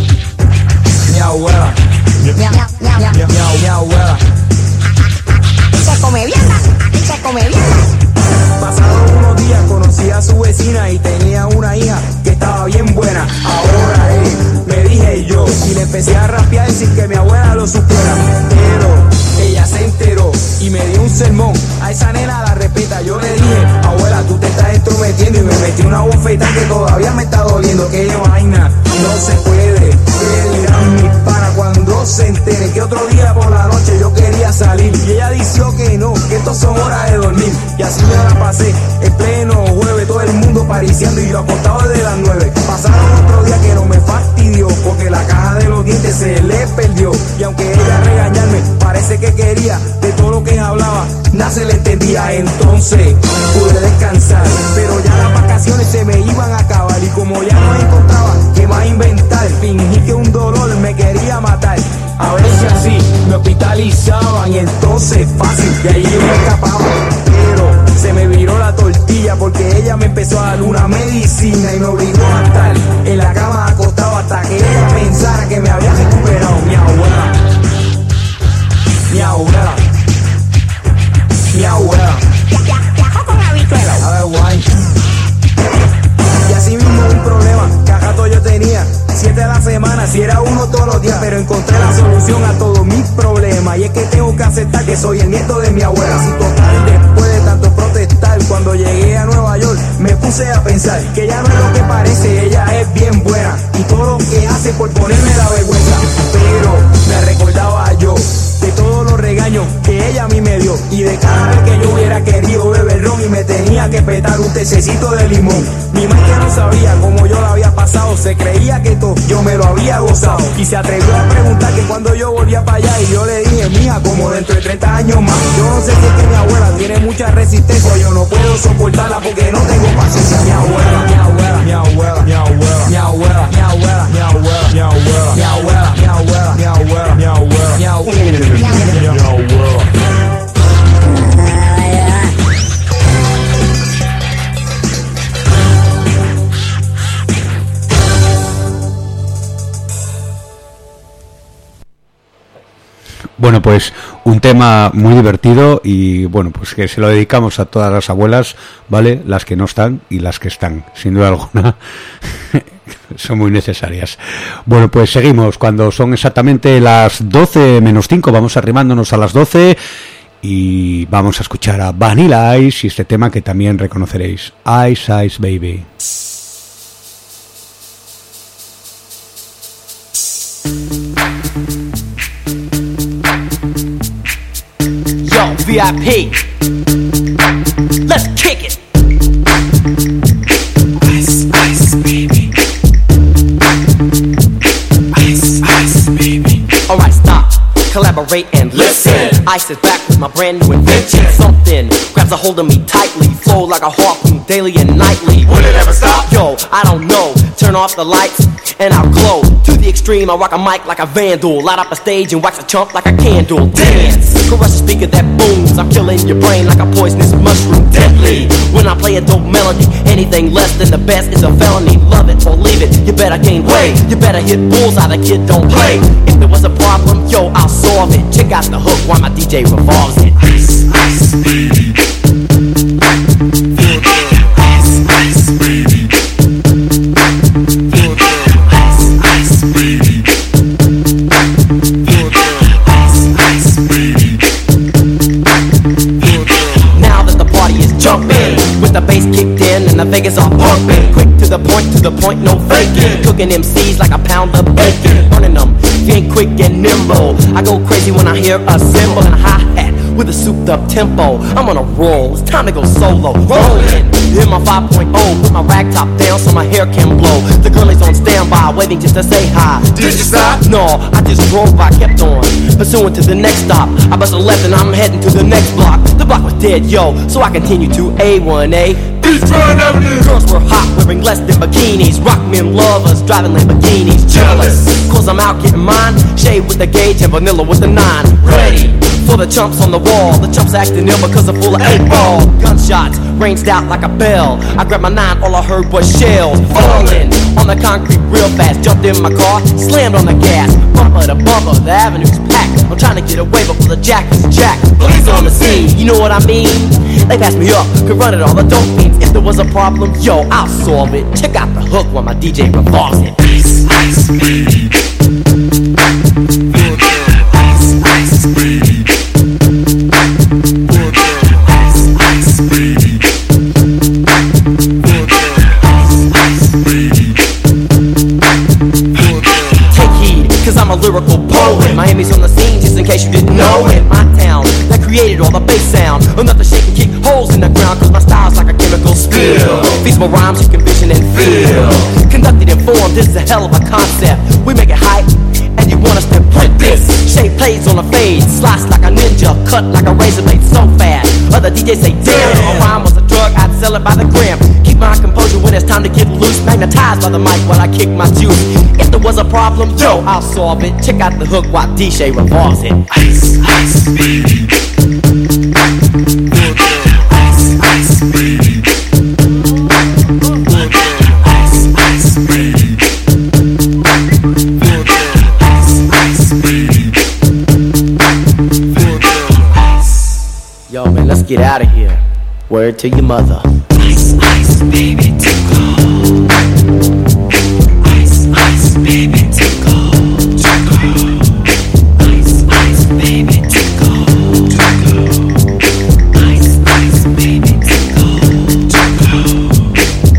Speaker 15: mi abuela,
Speaker 16: Miau, miau, miau, miau.
Speaker 15: mi, mi, mi abuela.
Speaker 16: Aquí se come vianda, aquí se come vianda.
Speaker 15: Pasados unos días conocí a su vecina y tenía una hija que estaba bien buena. Ahora eh, me dije yo y le empecé a rapear sin que mi abuela lo supiera. Pero ella se enteró y me dio un sermón. A esa nena la respeta. Yo le dije, abuela, tú te estás entrometiendo, y me metí una bofeta que todavía me está doliendo. Qué vaina, no se puede. ¿Qué dirán mis panas cuando se enteren que otro día por la noche yo quería salir? Y ella dijo que no, que esto son horas de dormir. Y así me la pasé en pleno jueves, todo el mundo pariciando y yo acostado desde las nueve. Pasaron otro día que no me fastidió, porque la caja de los dientes se le perdió. Y aunque ella regañarme, parece que quería, de todo lo que hablaba, nada se le entendía. Entonces pude descansar, pero ya las vacaciones se me iban a acabar. Y como ya no encontraba qué más inventar, fingí que un dolor me quería matar. A ver si así me hospitalizaban y entonces fácil, de ahí yo me escapaba. Pero se me viró la tortilla porque ella me empezó a dar una medicina y me obligó a estar en la cama acostado hasta que ella pensara que me había recuperado. Mi abuela, mi abuela, mi abuela.
Speaker 16: Viajó con habichuela.
Speaker 15: A ver, guay. Y así mismo un problema que a rato yo tenía, siete a la semana, si era uno todos los días, pero encontré la solución a todos mis problemas. Y es que tengo que aceptar que soy el nieto de mi abuela. Si total después de puse a pensar que ella no es lo que parece, ella es bien buena y todo lo que hace por ponerme la vergüenza. Pero me recordaba yo de todos los regaños que ella a mí me dio y de cada vez que yo hubiera querido beber ron y me tenía que petar un tececito de limón. Mi mente no sabía cómo yo la había pasado, se creía que todo yo me lo había gozado y se atrevió a preguntar que cuando yo volvía para allá y yo le dije, mija, como dentro de treinta años más. Yo no sé si es que mi abuela tiene mucha resistencia, yo no puedo soportarla porque no tengo paciencia. Mi abuela, mi abuela, mi abuela, mi abuela, mi abuela, mi abuela, mi abuela, mi abuela, mi abuela, mi abuela, mi abuela, mi abuela, mi abuela.
Speaker 2: Bueno, pues un tema muy divertido y bueno, pues que se lo dedicamos a todas las abuelas, ¿vale? Las que no están y las que están, sin duda alguna. Son muy necesarias. Bueno, pues seguimos cuando son exactamente las doce menos cinco, vamos arrimándonos a las doce y vamos a escuchar a Vanilla Ice y este tema que también reconoceréis, Ice Ice Baby.
Speaker 17: Yo, V I P, let's kick it. Ice, ice, baby. Ice, ice, baby. Alright, stop, collaborate and listen. Ice is back with my brand new invention. Something grabs a hold of me tightly, flow like a harpoon daily and nightly. Will it ever stop? Yo, I don't know. Turn off the lights and I'll glow. To the extreme, I rock a mic like a vandal. Light up a stage and wax a chump like a candle. Dance, crush a speaker that booms. I'm killing your brain like a poisonous mushroom. Deadly, when I play a dope melody, anything less than the best is a felony. Love it or leave it, you better gain weight. You better hit bullseye, the kid don't play. If there was a problem, yo, I'll solve it. Check out the hook while my D J revolves it. Ice, ice, baby. Ice, ice, baby. Jumping with the bass kicked in and the Vegas are pumping. Quick to the point, to the point, no faking. Cooking M Cs like a pound of bacon. Burning them, if you ain't quick and nimble. I go crazy when I hear a cymbal and a hi-hat with a souped up tempo. I'm on a roll, it's time to go solo. Rolling, in my five point oh, put my rag top down so my hair can blow. The girl is on standby, waiting just to say hi. Did you stop? No, I just drove by, kept on, pursuing to the next stop. I bust a left and I'm heading to the next block. The block was dead, yo, so I continue to A one A. Girls were hot, wearing less than bikinis. Rock men lovers, driving Lamborghinis. Jealous, cause I'm out getting mine. Shade with the gauge and vanilla with the nine. Ready for the chumps on the wall. The chumps acting ill because they're full of eight ball. Gunshots ranged out like a bell. I grabbed my nine, all I heard was shells falling on the concrete real fast. Jumped in my car, slammed on the gas. Bumper to bumper, the avenue's packed. I'm trying to get away before the jack is jacked. Police on the scene, you know what I mean? They passed me up, could run it all the dope fiends. If there was a problem, yo, I'll solve it. Check out the hook while my D J revolves it. Ice, ice, baby. Ice, ice, baby. Ice, ice, baby. Take heed, cause I'm a lyrical poet. Miami's on the scene, just in case you didn't know it. My town, that created all the bass sound. Enough to shake and kick holes in the ground, cause my style's like a chemical spill. Feasible rhymes you can vision and feel. Conducted in form, this is a hell of a concept. We make it hype, and you want us to put this. Shape plays on a fade, slice like a ninja, cut like a razor blade so fast. Other D Js say, damn, if a rhyme was a drug, I'd sell it by the gram. Keep my composure when it's time to get loose. Magnetized by the mic while I kick my juice. If there was a problem, yo, I'll solve it. Check out the hook while D J revolves it. Ice, ice, baby. Ice, ice, baby. Ice, ice, baby. Ice, ice, baby. Yo, man, let's get out of here. Word to your mother. Ice, ice, baby, tickle. Ice, ice, baby, tickle. Tickle. Ice, ice, baby, tickle. Tickle. Ice, ice, baby, tickle. Tickle.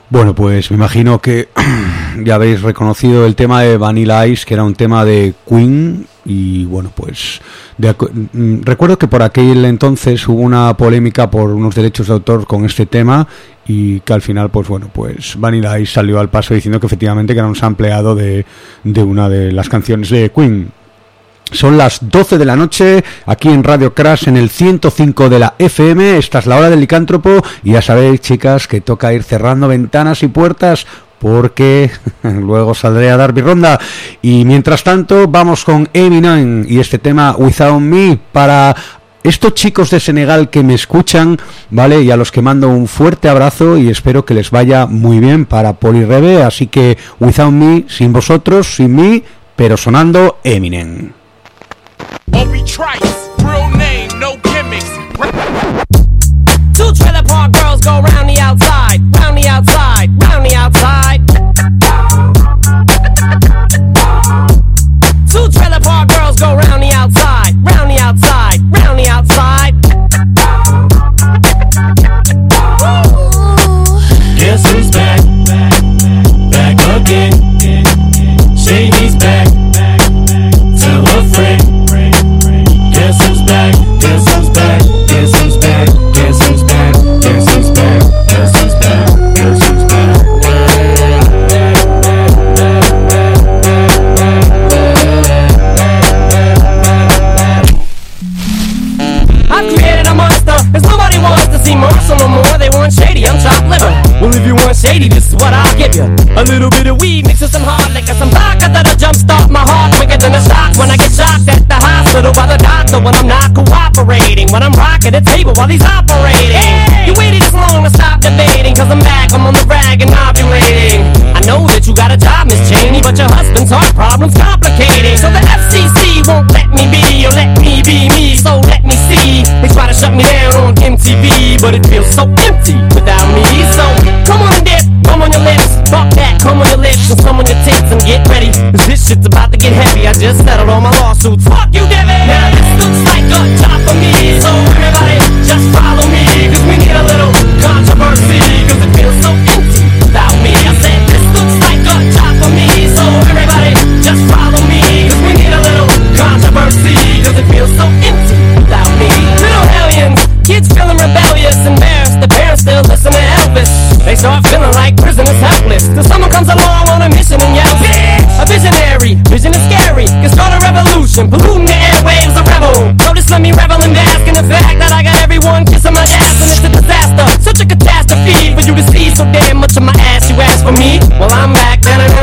Speaker 2: Bueno, pues me imagino que ya habéis reconocido el tema de Vanilla Ice, que era un tema de Queen, y bueno, pues de, recuerdo que por aquel entonces hubo una polémica por unos derechos de autor con este tema, y que al final, pues bueno, pues Vanilla Ice salió al paso diciendo que efectivamente que era un sampleado de, de una de las canciones de Queen. Son las doce de la noche, aquí en Radio Crash, en el ciento cinco de la F M. Esta es la hora del licántropo, y ya sabéis, chicas, que toca ir cerrando ventanas y puertas, porque luego saldré a dar mi ronda. Y mientras tanto, vamos con Eminem y este tema Without Me, para estos chicos de Senegal que me escuchan, ¿vale? Y a los que mando un fuerte abrazo, y espero que les vaya muy bien para Polyrebe. Así que Without Me, sin vosotros, sin mí, pero sonando Eminem.
Speaker 18: Obi Trice, real name, no gimmicks.
Speaker 17: Two trailer park girls go round the outside, round the outside, round the outside. Two trailer park girls go round the outside, round the outside, round the outside.
Speaker 18: Guess who's back? Back again. Shady's back. Tell a friend. Guess who's back? Guess who's back? Guess who's back? Guess who's back? Guess who's back? Guess who's back? Guess who's back?
Speaker 17: I've created a monster, cause nobody wants to see Marshall no more. They want Shady, I'm chopped liver. Well, if you want Shady, this is what I'll give you. A little bit of weed mixed with some hard liquor, some vodka that'll jumpstart my heart quicker than a shock when I get shocked at the hospital by the doctor when I'm not cooperating. When I'm rocking the table while he's operating. Hey! You waited this long to stop debating, cause I'm back, I'm on the rag and ovulating. I know that you got a job, Miss Cheney, but your husband's heart problem's complicating. So the F C C won't let me be, or let me be me, so let me see. They try to shut me down on M T V, but it feels so empty without me. So come on and dip, come on your lips, fuck that, come on your lips, and some on your tits, and get ready, cause this shit's about to get heavy. I just settled all my lawsuits, fuck you, Debbie. Now this looks like a job for me, so everybody just follow me, cause we need a little controversy, cause it feels so empty without me. I said this looks like a job for me, so everybody just follow me, cause we need a little controversy, cause it feels so empty without me. Little hellions, kids feeling rebellious, embarrassed, the parents still listen to Elvis. They start feeling like prisoners helpless, till someone comes along on a mission and yells, a visionary, vision is scary, can start a revolution, polluting the airwaves, a rebel. So just let me revel and bask in the fact that I got everyone kissing my ass, and it's a disaster, such a catastrophe for you to see so damn much of my ass. You ask for me, well I'm back.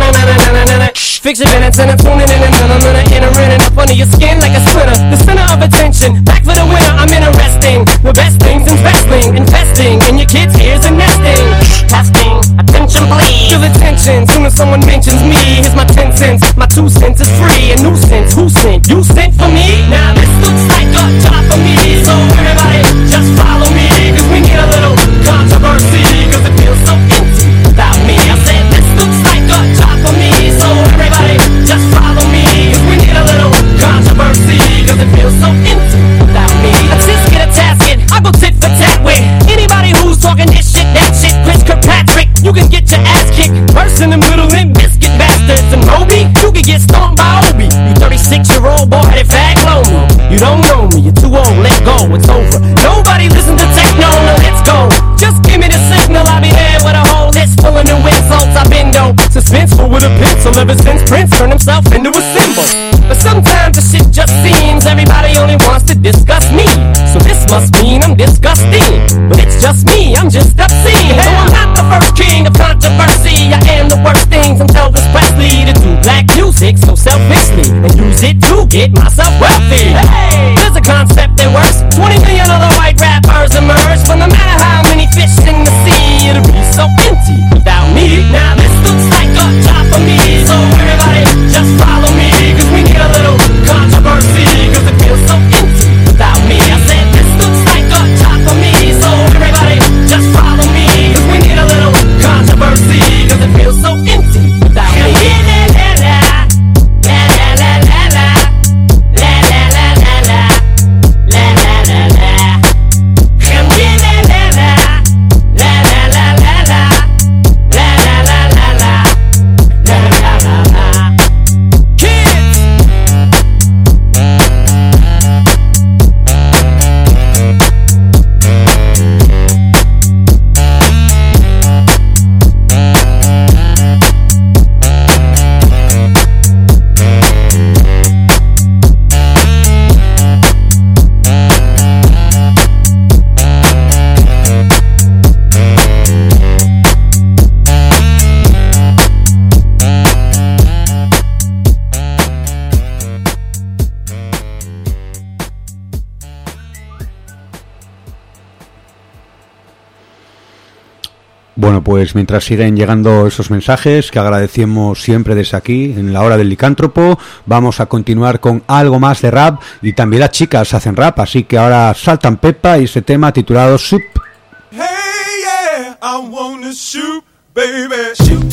Speaker 17: Fix your minutes and I'm tuning in and I'm gonna enter in and up under your skin like a splinter. The center of attention, back for the winner, I'm interesting. The best things in wrestling, investing in your kids' ears and nesting. Testing, attention please. Feel the tension, soon as someone mentions me. Here's my ten cents, my two cents is free. A nuisance, who sent? You sent for me? Now this looks like a job for me, so everybody just follow me, cause we need a little controversy, cause it feels so empty without me. I said this looks like a job for me, so everybody just follow me, cause we need a little controversy, cause it feels so empty without me. A tisket, a tasket, I go tit for tat with anybody who's talking this shit, that shit. Chris Kirkpatrick, you can get your ass kicked. First in the middle and biscuit bastards. And Moby, you can get stomped by Obi. You thirty-six year old boy, that fag blow me. You don't know me, you're too old, let go, it's over. Nobody listen to techno, no, let's go. Just give me the signal, I'll be there with a whole list full of new insults. I've been dope, suspenseful with a pencil ever since Prince turned himself into a symbol. But sometimes the shit just seems everybody only wants to discuss me. So this must mean I'm disgusting. But it's just me, I'm just obscene. No, I'm not the first king of controversy. I am the worst things I'm Elvis Presley to do black music so selfishly and use it to get myself wealthy. Hey, there's a concept that works. twenty million other white rappers emerge, but no matter how many fish in the sea, it'll be so empty without me. Now this looks like a job for me, so everybody just follow me, cause we need a little controversy, cause it feels so empty without me. I said this looks like a job for me, so everybody just follow me, cause we need a little controversy, cause it feels so empty without me. La la la la la la la la la la la.
Speaker 2: Bueno, pues mientras siguen llegando esos mensajes que agradecemos siempre desde aquí, en la hora del licántropo, vamos a continuar con algo más de rap, y también las chicas hacen rap, así que ahora saltan Pepa y ese tema titulado Soup.
Speaker 5: Hey, yeah, I wanna shoot, baby, shoot.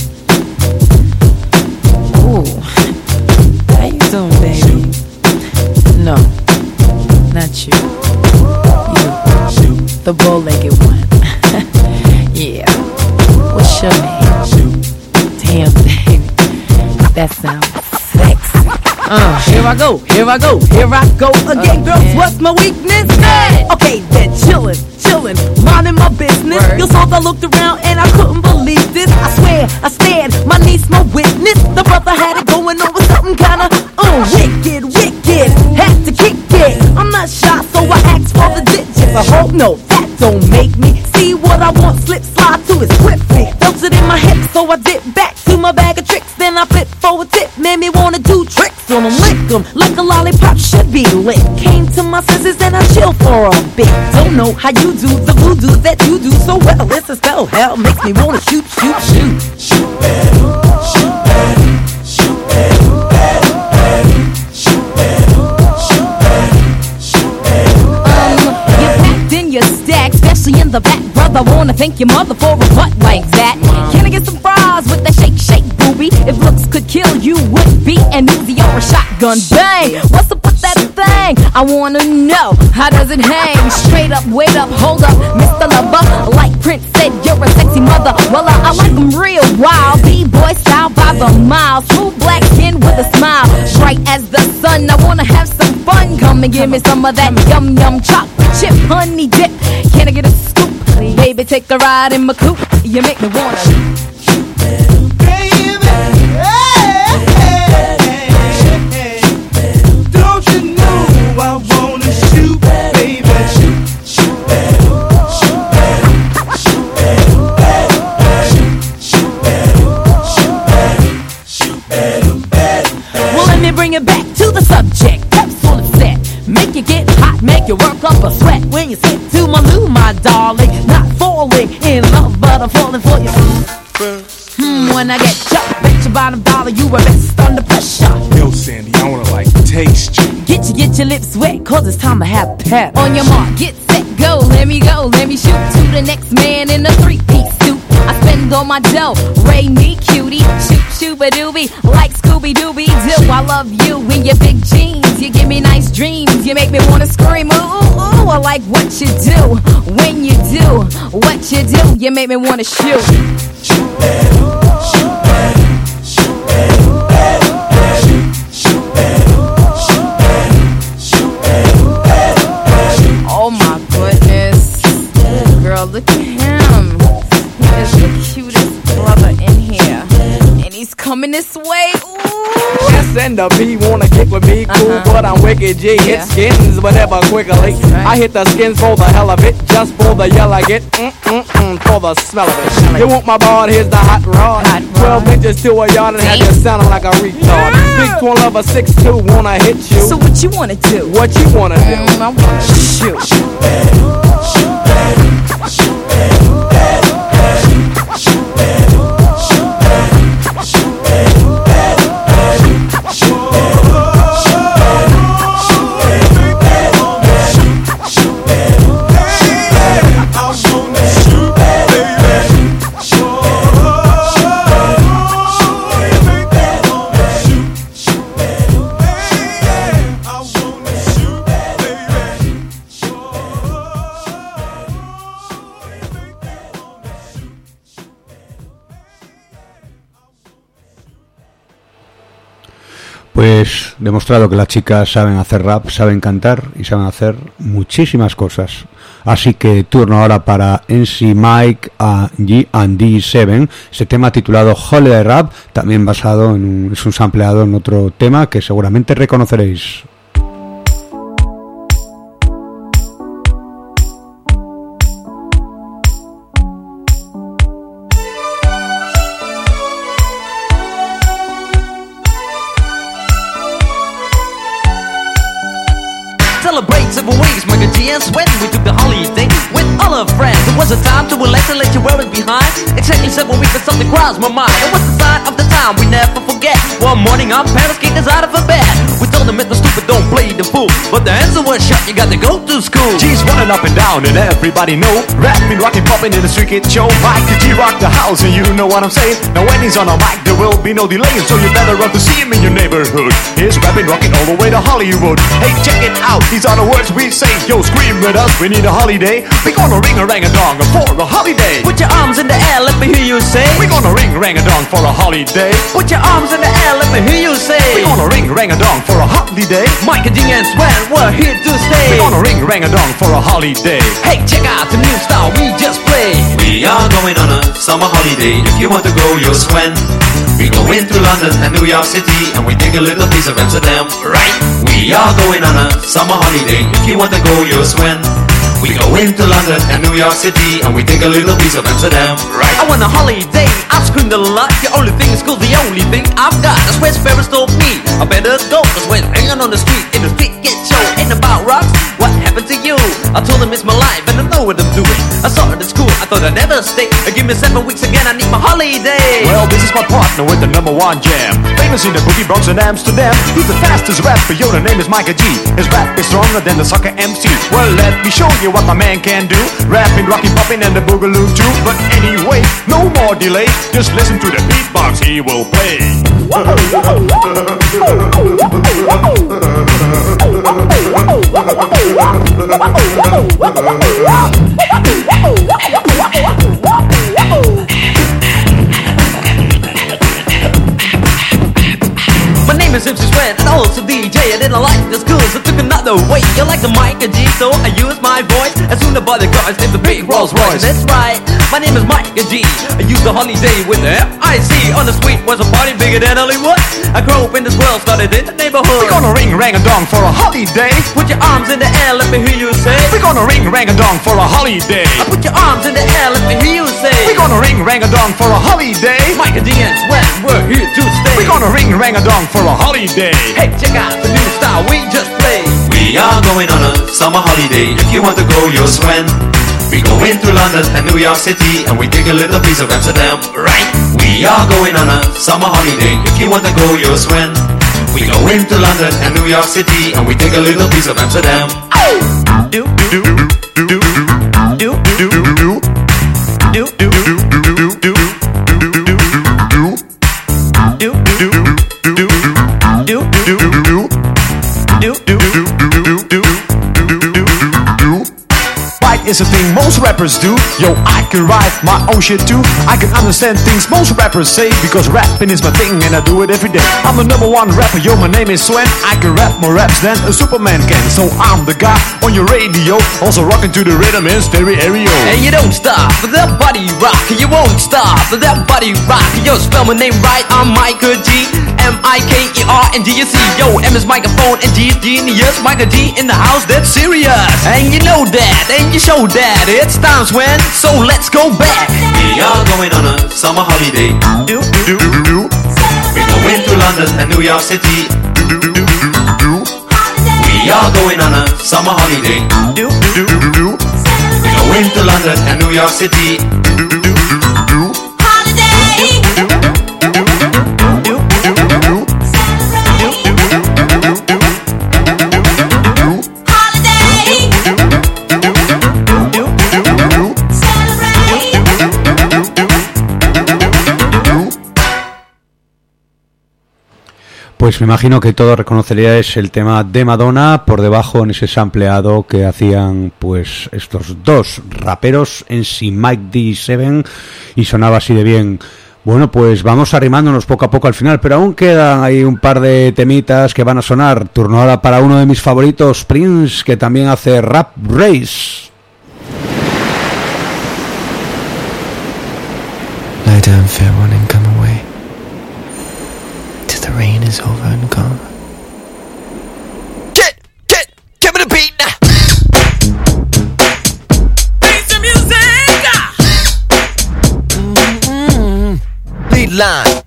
Speaker 19: Ooh, how you doing, baby? No, not you. You, the bow-legged one. Yeah. What's your name? Damn, baby, that sounds sexy. Uh, here I go, here I go, here I go again, girls. What's my weakness? Okay, then chillin', chillin', minding my business. You saw I looked around and I couldn't believe this. I swear, I stand, my niece my witness. The brother had it going on with something kinda uh, wicked, wicked. Had to kick it. I'm not shy, so I asked for the digits. I hope no, that don't make me see what I want. Slip slide to it swiftly. Felt it in my hip, so I dip back to my bag of tricks. Then I flip forward tip, made me wanna do tricks on them, lick them like a lollipop should be lit. Came to my senses and I chill for a bit. Don't know how you do the voodoo that you do so well. It's a spell, hell makes me wanna shoot, shoot, shoot. Shoot better, shoot better, shoot better, better, better, shoot better, shoot better, shoot better. Um, you packed in your stack, especially in the back, brother. Wanna thank your mother for a butt like that. Can I get some fries with that shake, shake, booby? If looks could kill you, would be an Uzi or a shotgun. Bang! What's up with that thing? I wanna know, how does it hang? Straight up, wait up, hold up, Mister Lover. Like Prince said, you're a sexy mother. Well, I, I like them real wild. B-boy style by the mile. Smooth black skin with a smile. Bright as the sun, I wanna have some fun. Come and give me some of that yum yum chocolate chip honey dip. Can I get a scoop? Baby, take a ride in my coupe. You make me wanna bring it back to the subject. That's full of set. Make you get hot, make you work up a sweat. When you sit to my loo, my darling. Not falling in love, but I'm falling for you. Hmm, when I get chucked, bet your bottom dollar you were best under pressure.
Speaker 5: Yo, Sandy, I wanna like taste you.
Speaker 19: Get you, get your lips wet, cause it's time to have pep. On your mark, get set, go, let me go, let me shoot to the next man in a three-piece suit. I spend all my dough, Ray me cutie, shoot shooba-dooby, like Scooby-Dooby-Doo. I love you in your big jeans, you give me nice dreams, you make me wanna scream, ooh, ooh, ooh. I like what you do, when you do, what you do, you make me wanna shoot. Shoot better, shoot better, shoot better, better, better, shoot better, shoot better, shoot better, better, better. Oh my goodness, girl, look at him. He is the cutest brother in here, and he's coming this way. Ooh.
Speaker 15: S and the P wanna kick with me, cool, uh-huh. But I'm wicked G. Yeah. Hit skins, but never quickly. Right. I hit the skins for the hell of it, just for the yell I get, mm-mm-mm, for the smell of it. Smell you it. Want my ball, here's the hot rod. Hot twelve rod. Inches to a yard and have you sounding like a retard. Yeah. Big twelve of a six two, wanna hit you.
Speaker 19: So what you wanna do?
Speaker 15: What you wanna do?
Speaker 19: Mm, I wanna shoot.
Speaker 15: Shoot better, shoot better, shoot better, better, better, shoot better, shoot better, shoot better, better, better, shoot better, shoot better, shoot better, better, shoot, shoot better, shoot better. I wanna shoot better, better, shoot better, shoot better, shoot better, shoot, shoot better, baby. I wanna shoot better, baby.
Speaker 2: Pues demostrado que las chicas saben hacer rap, saben cantar y saben hacer muchísimas cosas. Así que turno ahora para N C Mike a G and D siete, ese tema titulado Holiday Rap, también basado en un, es un sampleado en otro tema que seguramente reconoceréis.
Speaker 17: Celebrate
Speaker 20: seven weeks, Michael G and Sweat. We took the holiday with all our friends. It was a time to relax and let you wear it behind. Exactly seven weeks, but something crossed my mind. It was the sign of the time we never forget. One morning our parents kicked us out of a bed. We told them it's no stupid, don't play the fool. But the answer was shut, you got to go to school.
Speaker 21: G's running up and down and everybody know. Rapping, rocking, popping in the street kid show. Michael G rock the house and you know what I'm saying. Now when he's on a mic there will be no delay, so you better run to see him in your neighborhood. He's rapping, rocking all the way to Hollywood. Hey, check it out, these are the words we say. Yo, scream with us, we need a holiday. We gonna ring a rang a dong for a holiday.
Speaker 20: Put your arms in the air, let me hear you say.
Speaker 21: We gonna ring rang a dong for a holiday.
Speaker 20: Put your arms in the air, let me hear you say.
Speaker 21: We gonna ring rang a dong for a holiday.
Speaker 20: Mike and G and Swan, we're here to stay.
Speaker 21: We gonna ring rang a dong for a holiday.
Speaker 20: Hey, check out the new style we just played.
Speaker 22: We are going on a summer holiday. If you want to go, you'll swim. We go into London and New York City, and we take a little piece of Amsterdam, right? We are going on a summer holiday. If you want to go, you'll swim. We go into London and New York City, and we take a little piece of Amsterdam, right?
Speaker 20: I want a holiday, I've screamed a lot. The only thing is cool, the only thing I've got. That's where Sparrows told me I better go. That's when hanging on the street in the street get show. Ain't about rocks, what happened to you? I told him it's my life and I know what I'm doing. I saw it at school, I thought I'd never stay. Give me seven weeks again, I need my holiday.
Speaker 21: Well, this is my partner with the number one jam. Famous in the boogie Bronx and Amsterdam. He's the fastest rapper, yo, the name is Michael G. His rap is stronger than the soccer M C. Well, let me show you what my man can do. Rapping, rocking, popping, and the boogaloo too. But anyway, no more delay. Just listen to the beatbox he will play.
Speaker 20: My name is M C Swan and also D J. I didn't like the schools, I took another way. You like the Michael G, so I use my voice. As soon as the cars in the big Rolls Royce. That's right, my name is Michael G. I used the holiday with the F I C. On the street was a party bigger than Hollywood. I grew up in this world, started in the neighborhood.
Speaker 21: We're gonna ring rang a dong for a holiday.
Speaker 20: Put your arms in the air, let me hear you say.
Speaker 21: We're gonna ring rang a dong for a holiday.
Speaker 20: I put your arms in the air, let me hear you say.
Speaker 21: We're gonna ring rang a dong for a holiday.
Speaker 20: Michael G and Swan, we're here to stay.
Speaker 21: We're gonna ring rang a dong for a holiday.
Speaker 20: Hey, check out the new style we just played.
Speaker 22: We are going on a summer holiday. If you want to go, you'll swim. We go into London and New York City, and we take a little piece of Amsterdam, right? We are going on a summer holiday. If you want to go, you'll swim. We go into London and New York City, and we take a little piece of Amsterdam.
Speaker 20: Oh! Do do do do do do do do do do do.
Speaker 21: Is a thing most rappers do. Yo, I can write my own shit too. I can understand things most rappers say, because rapping is my thing and I do it every day. I'm the number one rapper, yo, my name is Swan. I can rap more raps than a Superman can. So I'm the guy on your radio, also rocking to the rhythm in stereo.
Speaker 20: And you don't stop for that body rock. You won't stop for that body rock. Yo, spell my name right, I'm Michael G. M I K E R N G S E. Yo, M is microphone and G is genius. Michael G in the house, that's serious. And you know that, and you show that it's time, Swan, so let's go back.
Speaker 22: We are going on a summer holiday.
Speaker 20: Do do do do.
Speaker 22: We go into London and New York City. Do do do do. We are going on a summer holiday.
Speaker 20: Do do do do.
Speaker 22: We go into London and New York City. Do do do do.
Speaker 9: Holiday.
Speaker 2: Pues me imagino que todos reconoceríais el tema de Madonna por debajo en ese sampleado que hacían pues estos dos raperos, en sí Mike D siete, y sonaba así de bien. Bueno, pues vamos arrimándonos poco a poco al final, pero aún quedan ahí un par de temitas que van a sonar. Turno ahora para uno de mis favoritos, Prince, que también hace Rap Race.
Speaker 23: Lie down, fair one, and come away. The rain is over and gone.
Speaker 24: Get, get, give me the beat now. Play some music. Mm-hmm. Lead line.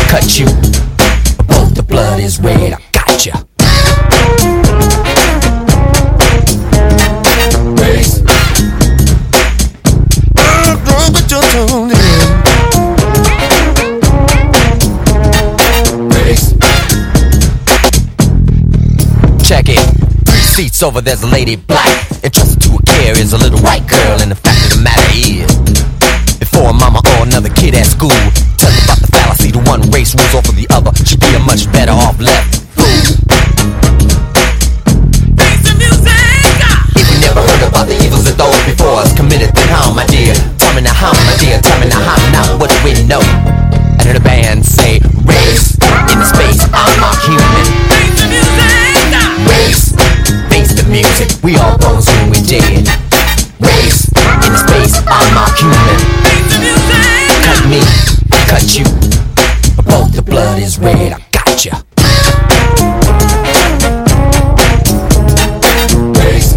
Speaker 24: cut you. Both the blood is red, I got ya. Race. I'm drunk with your tone in. Race. Check it. Three seats over, there's a lady black. Entrusted to a care is a little white girl. And the fact of the matter is, before a mama or another kid at school tells about the fallacy, the one race rules over the other, should be a much better off left fool. Face the music. If you never heard about the evils that those before us committed, then how, my dear? Tell me now how, my dear? Tell me now how? Now what do we know? I heard a band say, race in space, I'm not human. Face the music. Race, face the music. We all bones when we're dead. Race in space, I'm not human. Face the music. Cut me, cut you. Both the blood is red, I got ya. Race.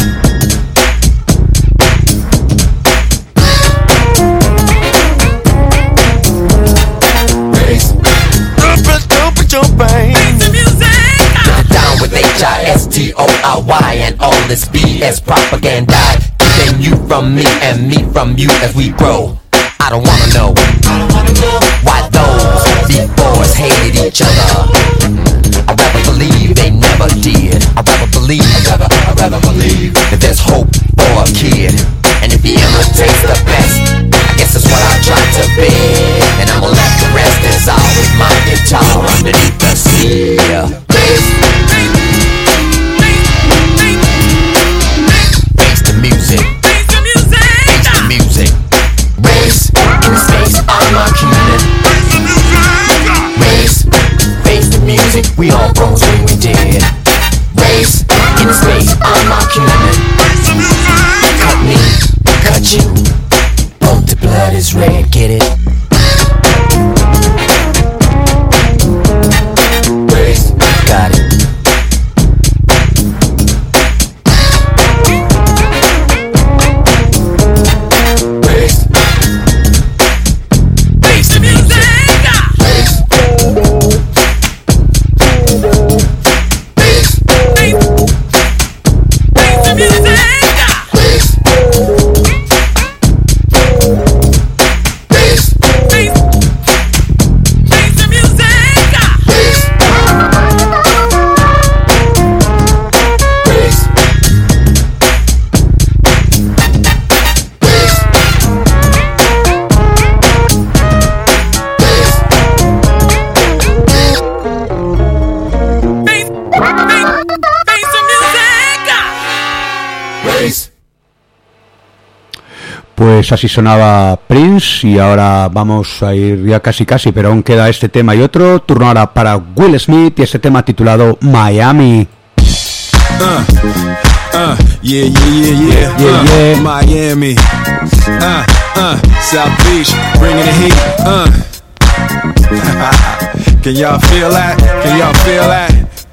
Speaker 24: Race. Up and up with your brain. Face the music. Get it down with H I S T O R Y and all this B S propaganda. Keeping you from me and me from you as we grow. I don't wanna know, I don't wanna know why those befores hated each other. I'd rather believe they never did. I'd rather believe, I'd rather, I'd rather believe that there's hope for a kid. And if he imitates the best, I guess that's what I try to be. And I'ma let the rest dissolve with my guitar underneath the sea. Face, face the music. Face the music. Face the music. Race in space, I'm not human. Race, face the music. We all bros when we dead. Race in space, I'm not human. Cut me, cut you. Both the blood is red, get it? Race, got it.
Speaker 2: Pues así sonaba Prince y ahora vamos a ir ya casi casi, pero aún queda este tema y otro. Turno ahora para Will Smith y este tema titulado Miami.
Speaker 1: Uh, uh, yeah, yeah, yeah, yeah,
Speaker 2: yeah,
Speaker 1: uh,
Speaker 2: yeah.
Speaker 1: Miami, uh, uh, South Beach, bringing the heat, uh. Can y'all feel that? Can y'all feel that?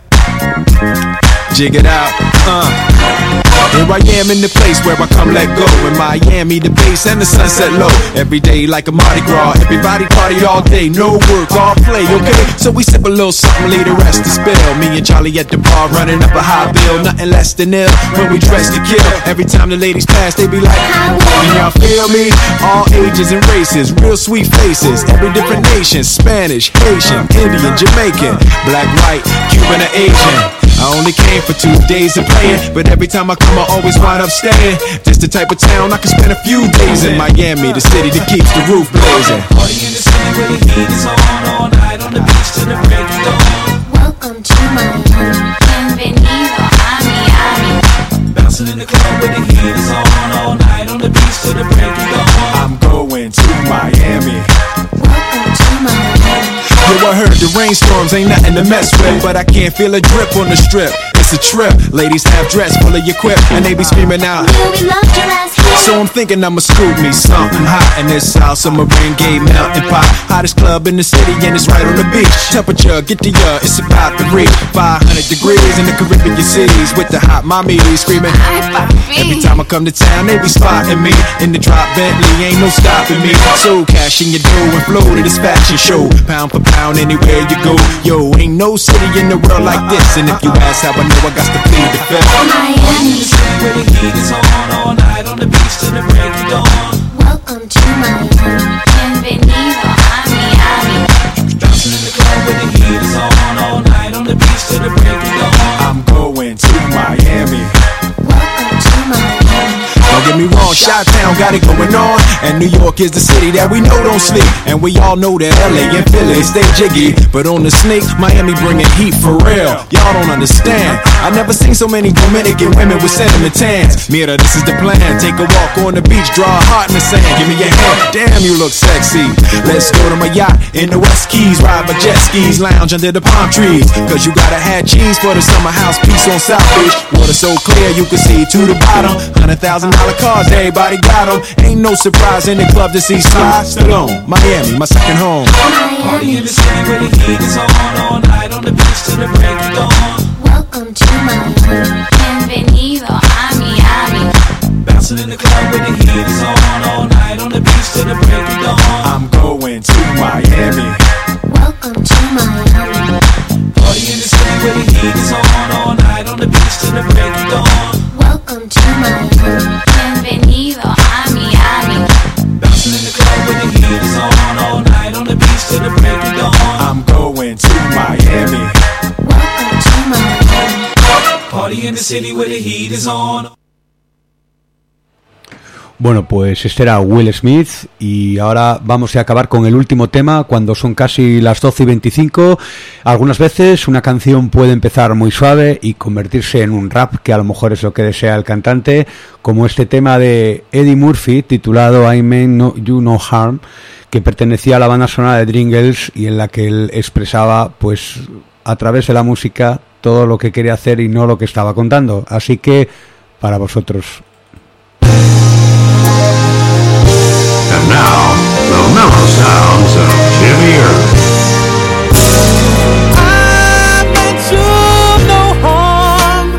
Speaker 1: Jig it out, uh. Here I am in the place where I come let go. In Miami, the bass and the sunset low. Every day like a Mardi Gras. Everybody party all day, no work, all play, okay? So we sip a little something, leave the rest to spill. Me and Charlie at the bar running up a high bill. Nothing less than ill when we dress to kill. Every time the ladies pass, they be like, can y'all feel me? All ages and races, real sweet faces. Every different nation, Spanish, Haitian, Indian, Jamaican, black, white, Cuban or Asian. I only came for two days of playing, but every time I come I always wind up staying. Just the type of town I can spend a few days in. Miami, the city that keeps the roof blazing.
Speaker 4: Party in the city where the heat is on, all night on the beach till the break of dawn.
Speaker 10: Welcome to Miami. Bienvenido a Miami.
Speaker 4: Bouncing in the club where the heat is on, all night on the beach till the break of dawn.
Speaker 1: I'm going to Miami.
Speaker 10: Welcome to Miami.
Speaker 1: Yo, I heard the rainstorms ain't nothing to mess with, but I can't feel a drip on the strip. It's it's a trip. Ladies half dressed, full of your quip, and they be screaming out. So I'm thinking I'ma scoop me something hot in this South Summer rain gay melting pot. Hottest club in the city and it's right on the beach. Temperature, get the uh, it's about to reach five hundred degrees in the Caribbean cities with the hot mommy screaming. Every time I come to town, they be spotting me in the drop Bentley, ain't no stopping me. So cash in your dough and flow to this fashion show, pound for pound anywhere you go. Yo, ain't no city in the world like this. And if you ask how I know, I got to plead the fifth.
Speaker 4: Miami, where the heat is on all night on the beach till the break of dawn.
Speaker 10: Welcome to Miami. Bienvenido a Miami.
Speaker 4: Bouncing in the club where the heat is on all night on the beach till the break of dawn.
Speaker 1: I'm going to Miami.
Speaker 10: Welcome to Miami.
Speaker 1: Don't get me wrong, Chi-Town got it going on, and New York is the city that we know don't sleep. And we all know that L A and Philly stay jiggy, but on the sneak, Miami bringing heat for real. Y'all don't understand. I never seen so many Dominican women with sentiment tans. Mira, this is the plan. Take a walk on the beach, draw a heart in the sand. Give me your hand. Damn, you look sexy. Let's go to my yacht in the West Keys, ride my jet skis, lounge under the palm trees. Cause you gotta have cheese for the summer house piece on South Beach. Water so clear you can see to the bottom. Hundred thousand dollar cars, everybody got them. Ain't no surprise in the club to see Sly Stallone. Miami, my second home.
Speaker 4: Party in the city where the heat is on all night on the beach till the break of dawn.
Speaker 10: Welcome to Miami. Bienvenido a Miami.
Speaker 4: Bouncing in the club where the heat is on all night on the beach till the break of dawn.
Speaker 1: I'm going to Miami.
Speaker 10: Welcome to Miami.
Speaker 4: Party in the city where the heat is on all night on the beach till the break of dawn.
Speaker 10: Welcome to Miami. Bienvenido a Miami.
Speaker 4: Bouncing in the club where the heat is on all night on the beach till the break of dawn.
Speaker 1: I'm going to Miami.
Speaker 10: Welcome to Miami.
Speaker 4: Party in the city where the heat is on.
Speaker 2: Bueno, pues este era Will Smith y ahora vamos a acabar con el último tema cuando son casi las doce y veinticinco. Algunas veces una canción puede empezar muy suave y convertirse en un rap, que a lo mejor es lo que desea el cantante, como este tema de Eddie Murphy titulado I Mean No, You No Harm, que pertenecía a la banda sonora de Dreamgirls y en la que él expresaba, pues, a través de la música todo lo que quería hacer y no lo que estaba contando. Así que, para vosotros.
Speaker 3: And now, the mellow sounds of Jimmy Earth.
Speaker 6: I meant you no harm.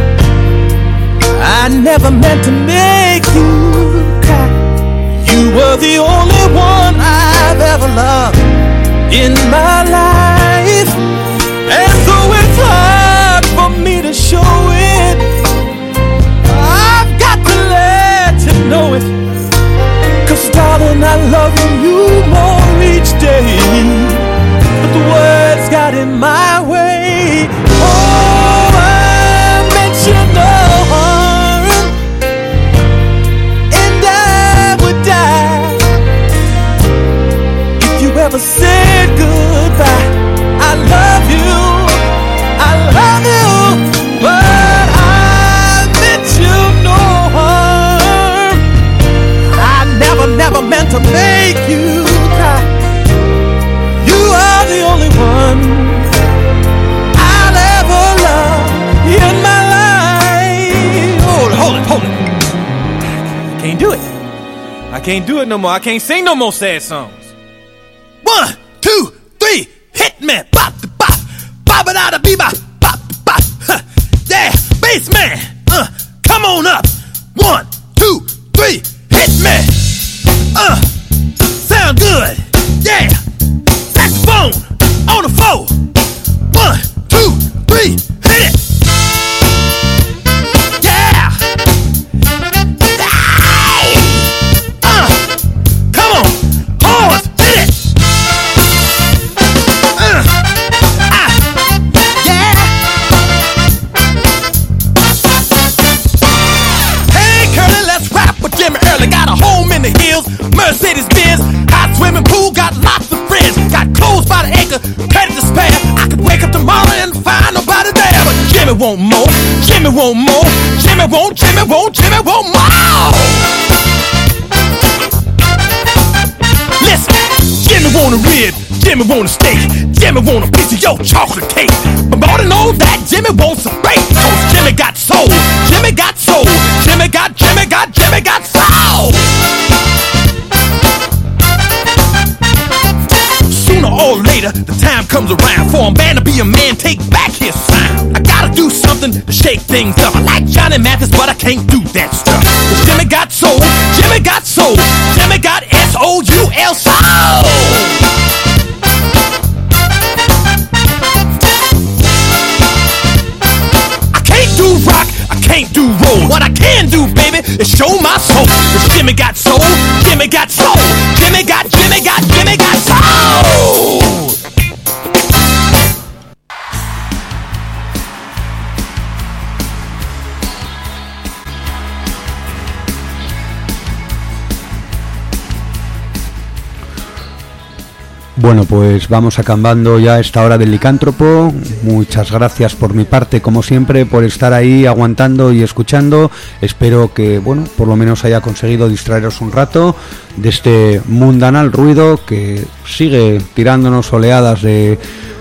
Speaker 6: I never meant to make you cry. You were the only one I've ever loved in my life. And though it's hard for me to show it, I've got to let you know it. Cause darling, I love you more each day, but the words got in my way. Oh, I meant you no harm, and I would die if you ever said goodbye. I love you, I love you, but I meant you no harm. I never, never meant to make you cry. You are the only one I'll ever love in my life. Hold it, hold it, hold it. I can't do it. I can't do it no more. I can't sing no more sad songs. One, two, three, hit me. Bop, bop, bop it out of bebop, bop, bop. Huh. Yeah, bass man, uh, come on up. One, two, three, hit me. Uh, sound good. Yeah, saxophone on the floor. One, two, three, hit it. Yeah. Hey. Uh, come on, horns, hit it. Uh, ah, yeah. Hey, Curly, let's rap with Jimmy Early. Got a home in the hills, Mercedes Benz, hot swimming pool, got lots of friends, got clothes by the acre, ready to spare. I could wake up tomorrow and find nobody there, but Jimmy want more, Jimmy want more, Jimmy want, Jimmy want, Jimmy want more. Listen, Jimmy want a rib, Jimmy want a steak, Jimmy want a piece of your chocolate cake, but more than all that, Jimmy wants a break. Jimmy got soul. Jimmy got soul. Jimmy got, Jimmy got, Jimmy got soul. Sooner or later, the time comes around for a man to be a man, take back his sound. I gotta do something to shake things up. I like Johnny Mathis, but I can't do that stuff. 'Cause Jimmy got soul, Jimmy got soul, Jimmy got S O U L soul. I can't do rock, I can't do roll. What I can do, baby, is show my soul. 'Cause Jimmy got soul, Jimmy got soul, Jimmy got, Jimmy got, Jimmy got soul.
Speaker 2: Bueno, pues vamos acabando ya esta hora del licántropo. Muchas gracias por mi parte, como siempre, por estar ahí aguantando y escuchando. Espero que, bueno, por lo menos haya conseguido distraeros un rato de este mundanal ruido que sigue tirándonos oleadas de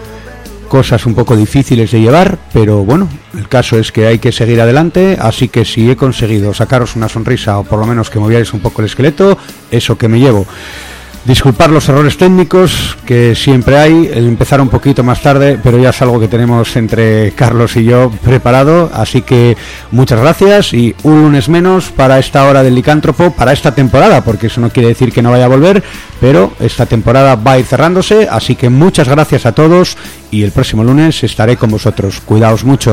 Speaker 2: cosas un poco difíciles de llevar, pero bueno, el caso es que hay que seguir adelante, así que si he conseguido sacaros una sonrisa o por lo menos que movíais un poco el esqueleto, eso que me llevo. Disculpar los errores técnicos que siempre hay, el empezar un poquito más tarde, pero ya es algo que tenemos entre Carlos y yo preparado, así que muchas gracias y un lunes menos para esta hora del licántropo, para esta temporada, porque eso no quiere decir que no vaya a volver, pero esta temporada va a ir cerrándose, así que muchas gracias a todos y el próximo lunes estaré con vosotros. Cuidaos mucho.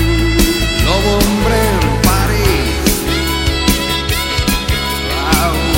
Speaker 7: Wow.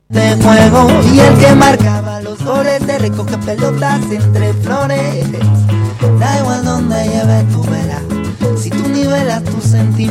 Speaker 7: de juego y el que marcaba los goles te recoge pelotas entre flores. Da igual donde lleves tu vela, si tú nivelas tus sentimientos.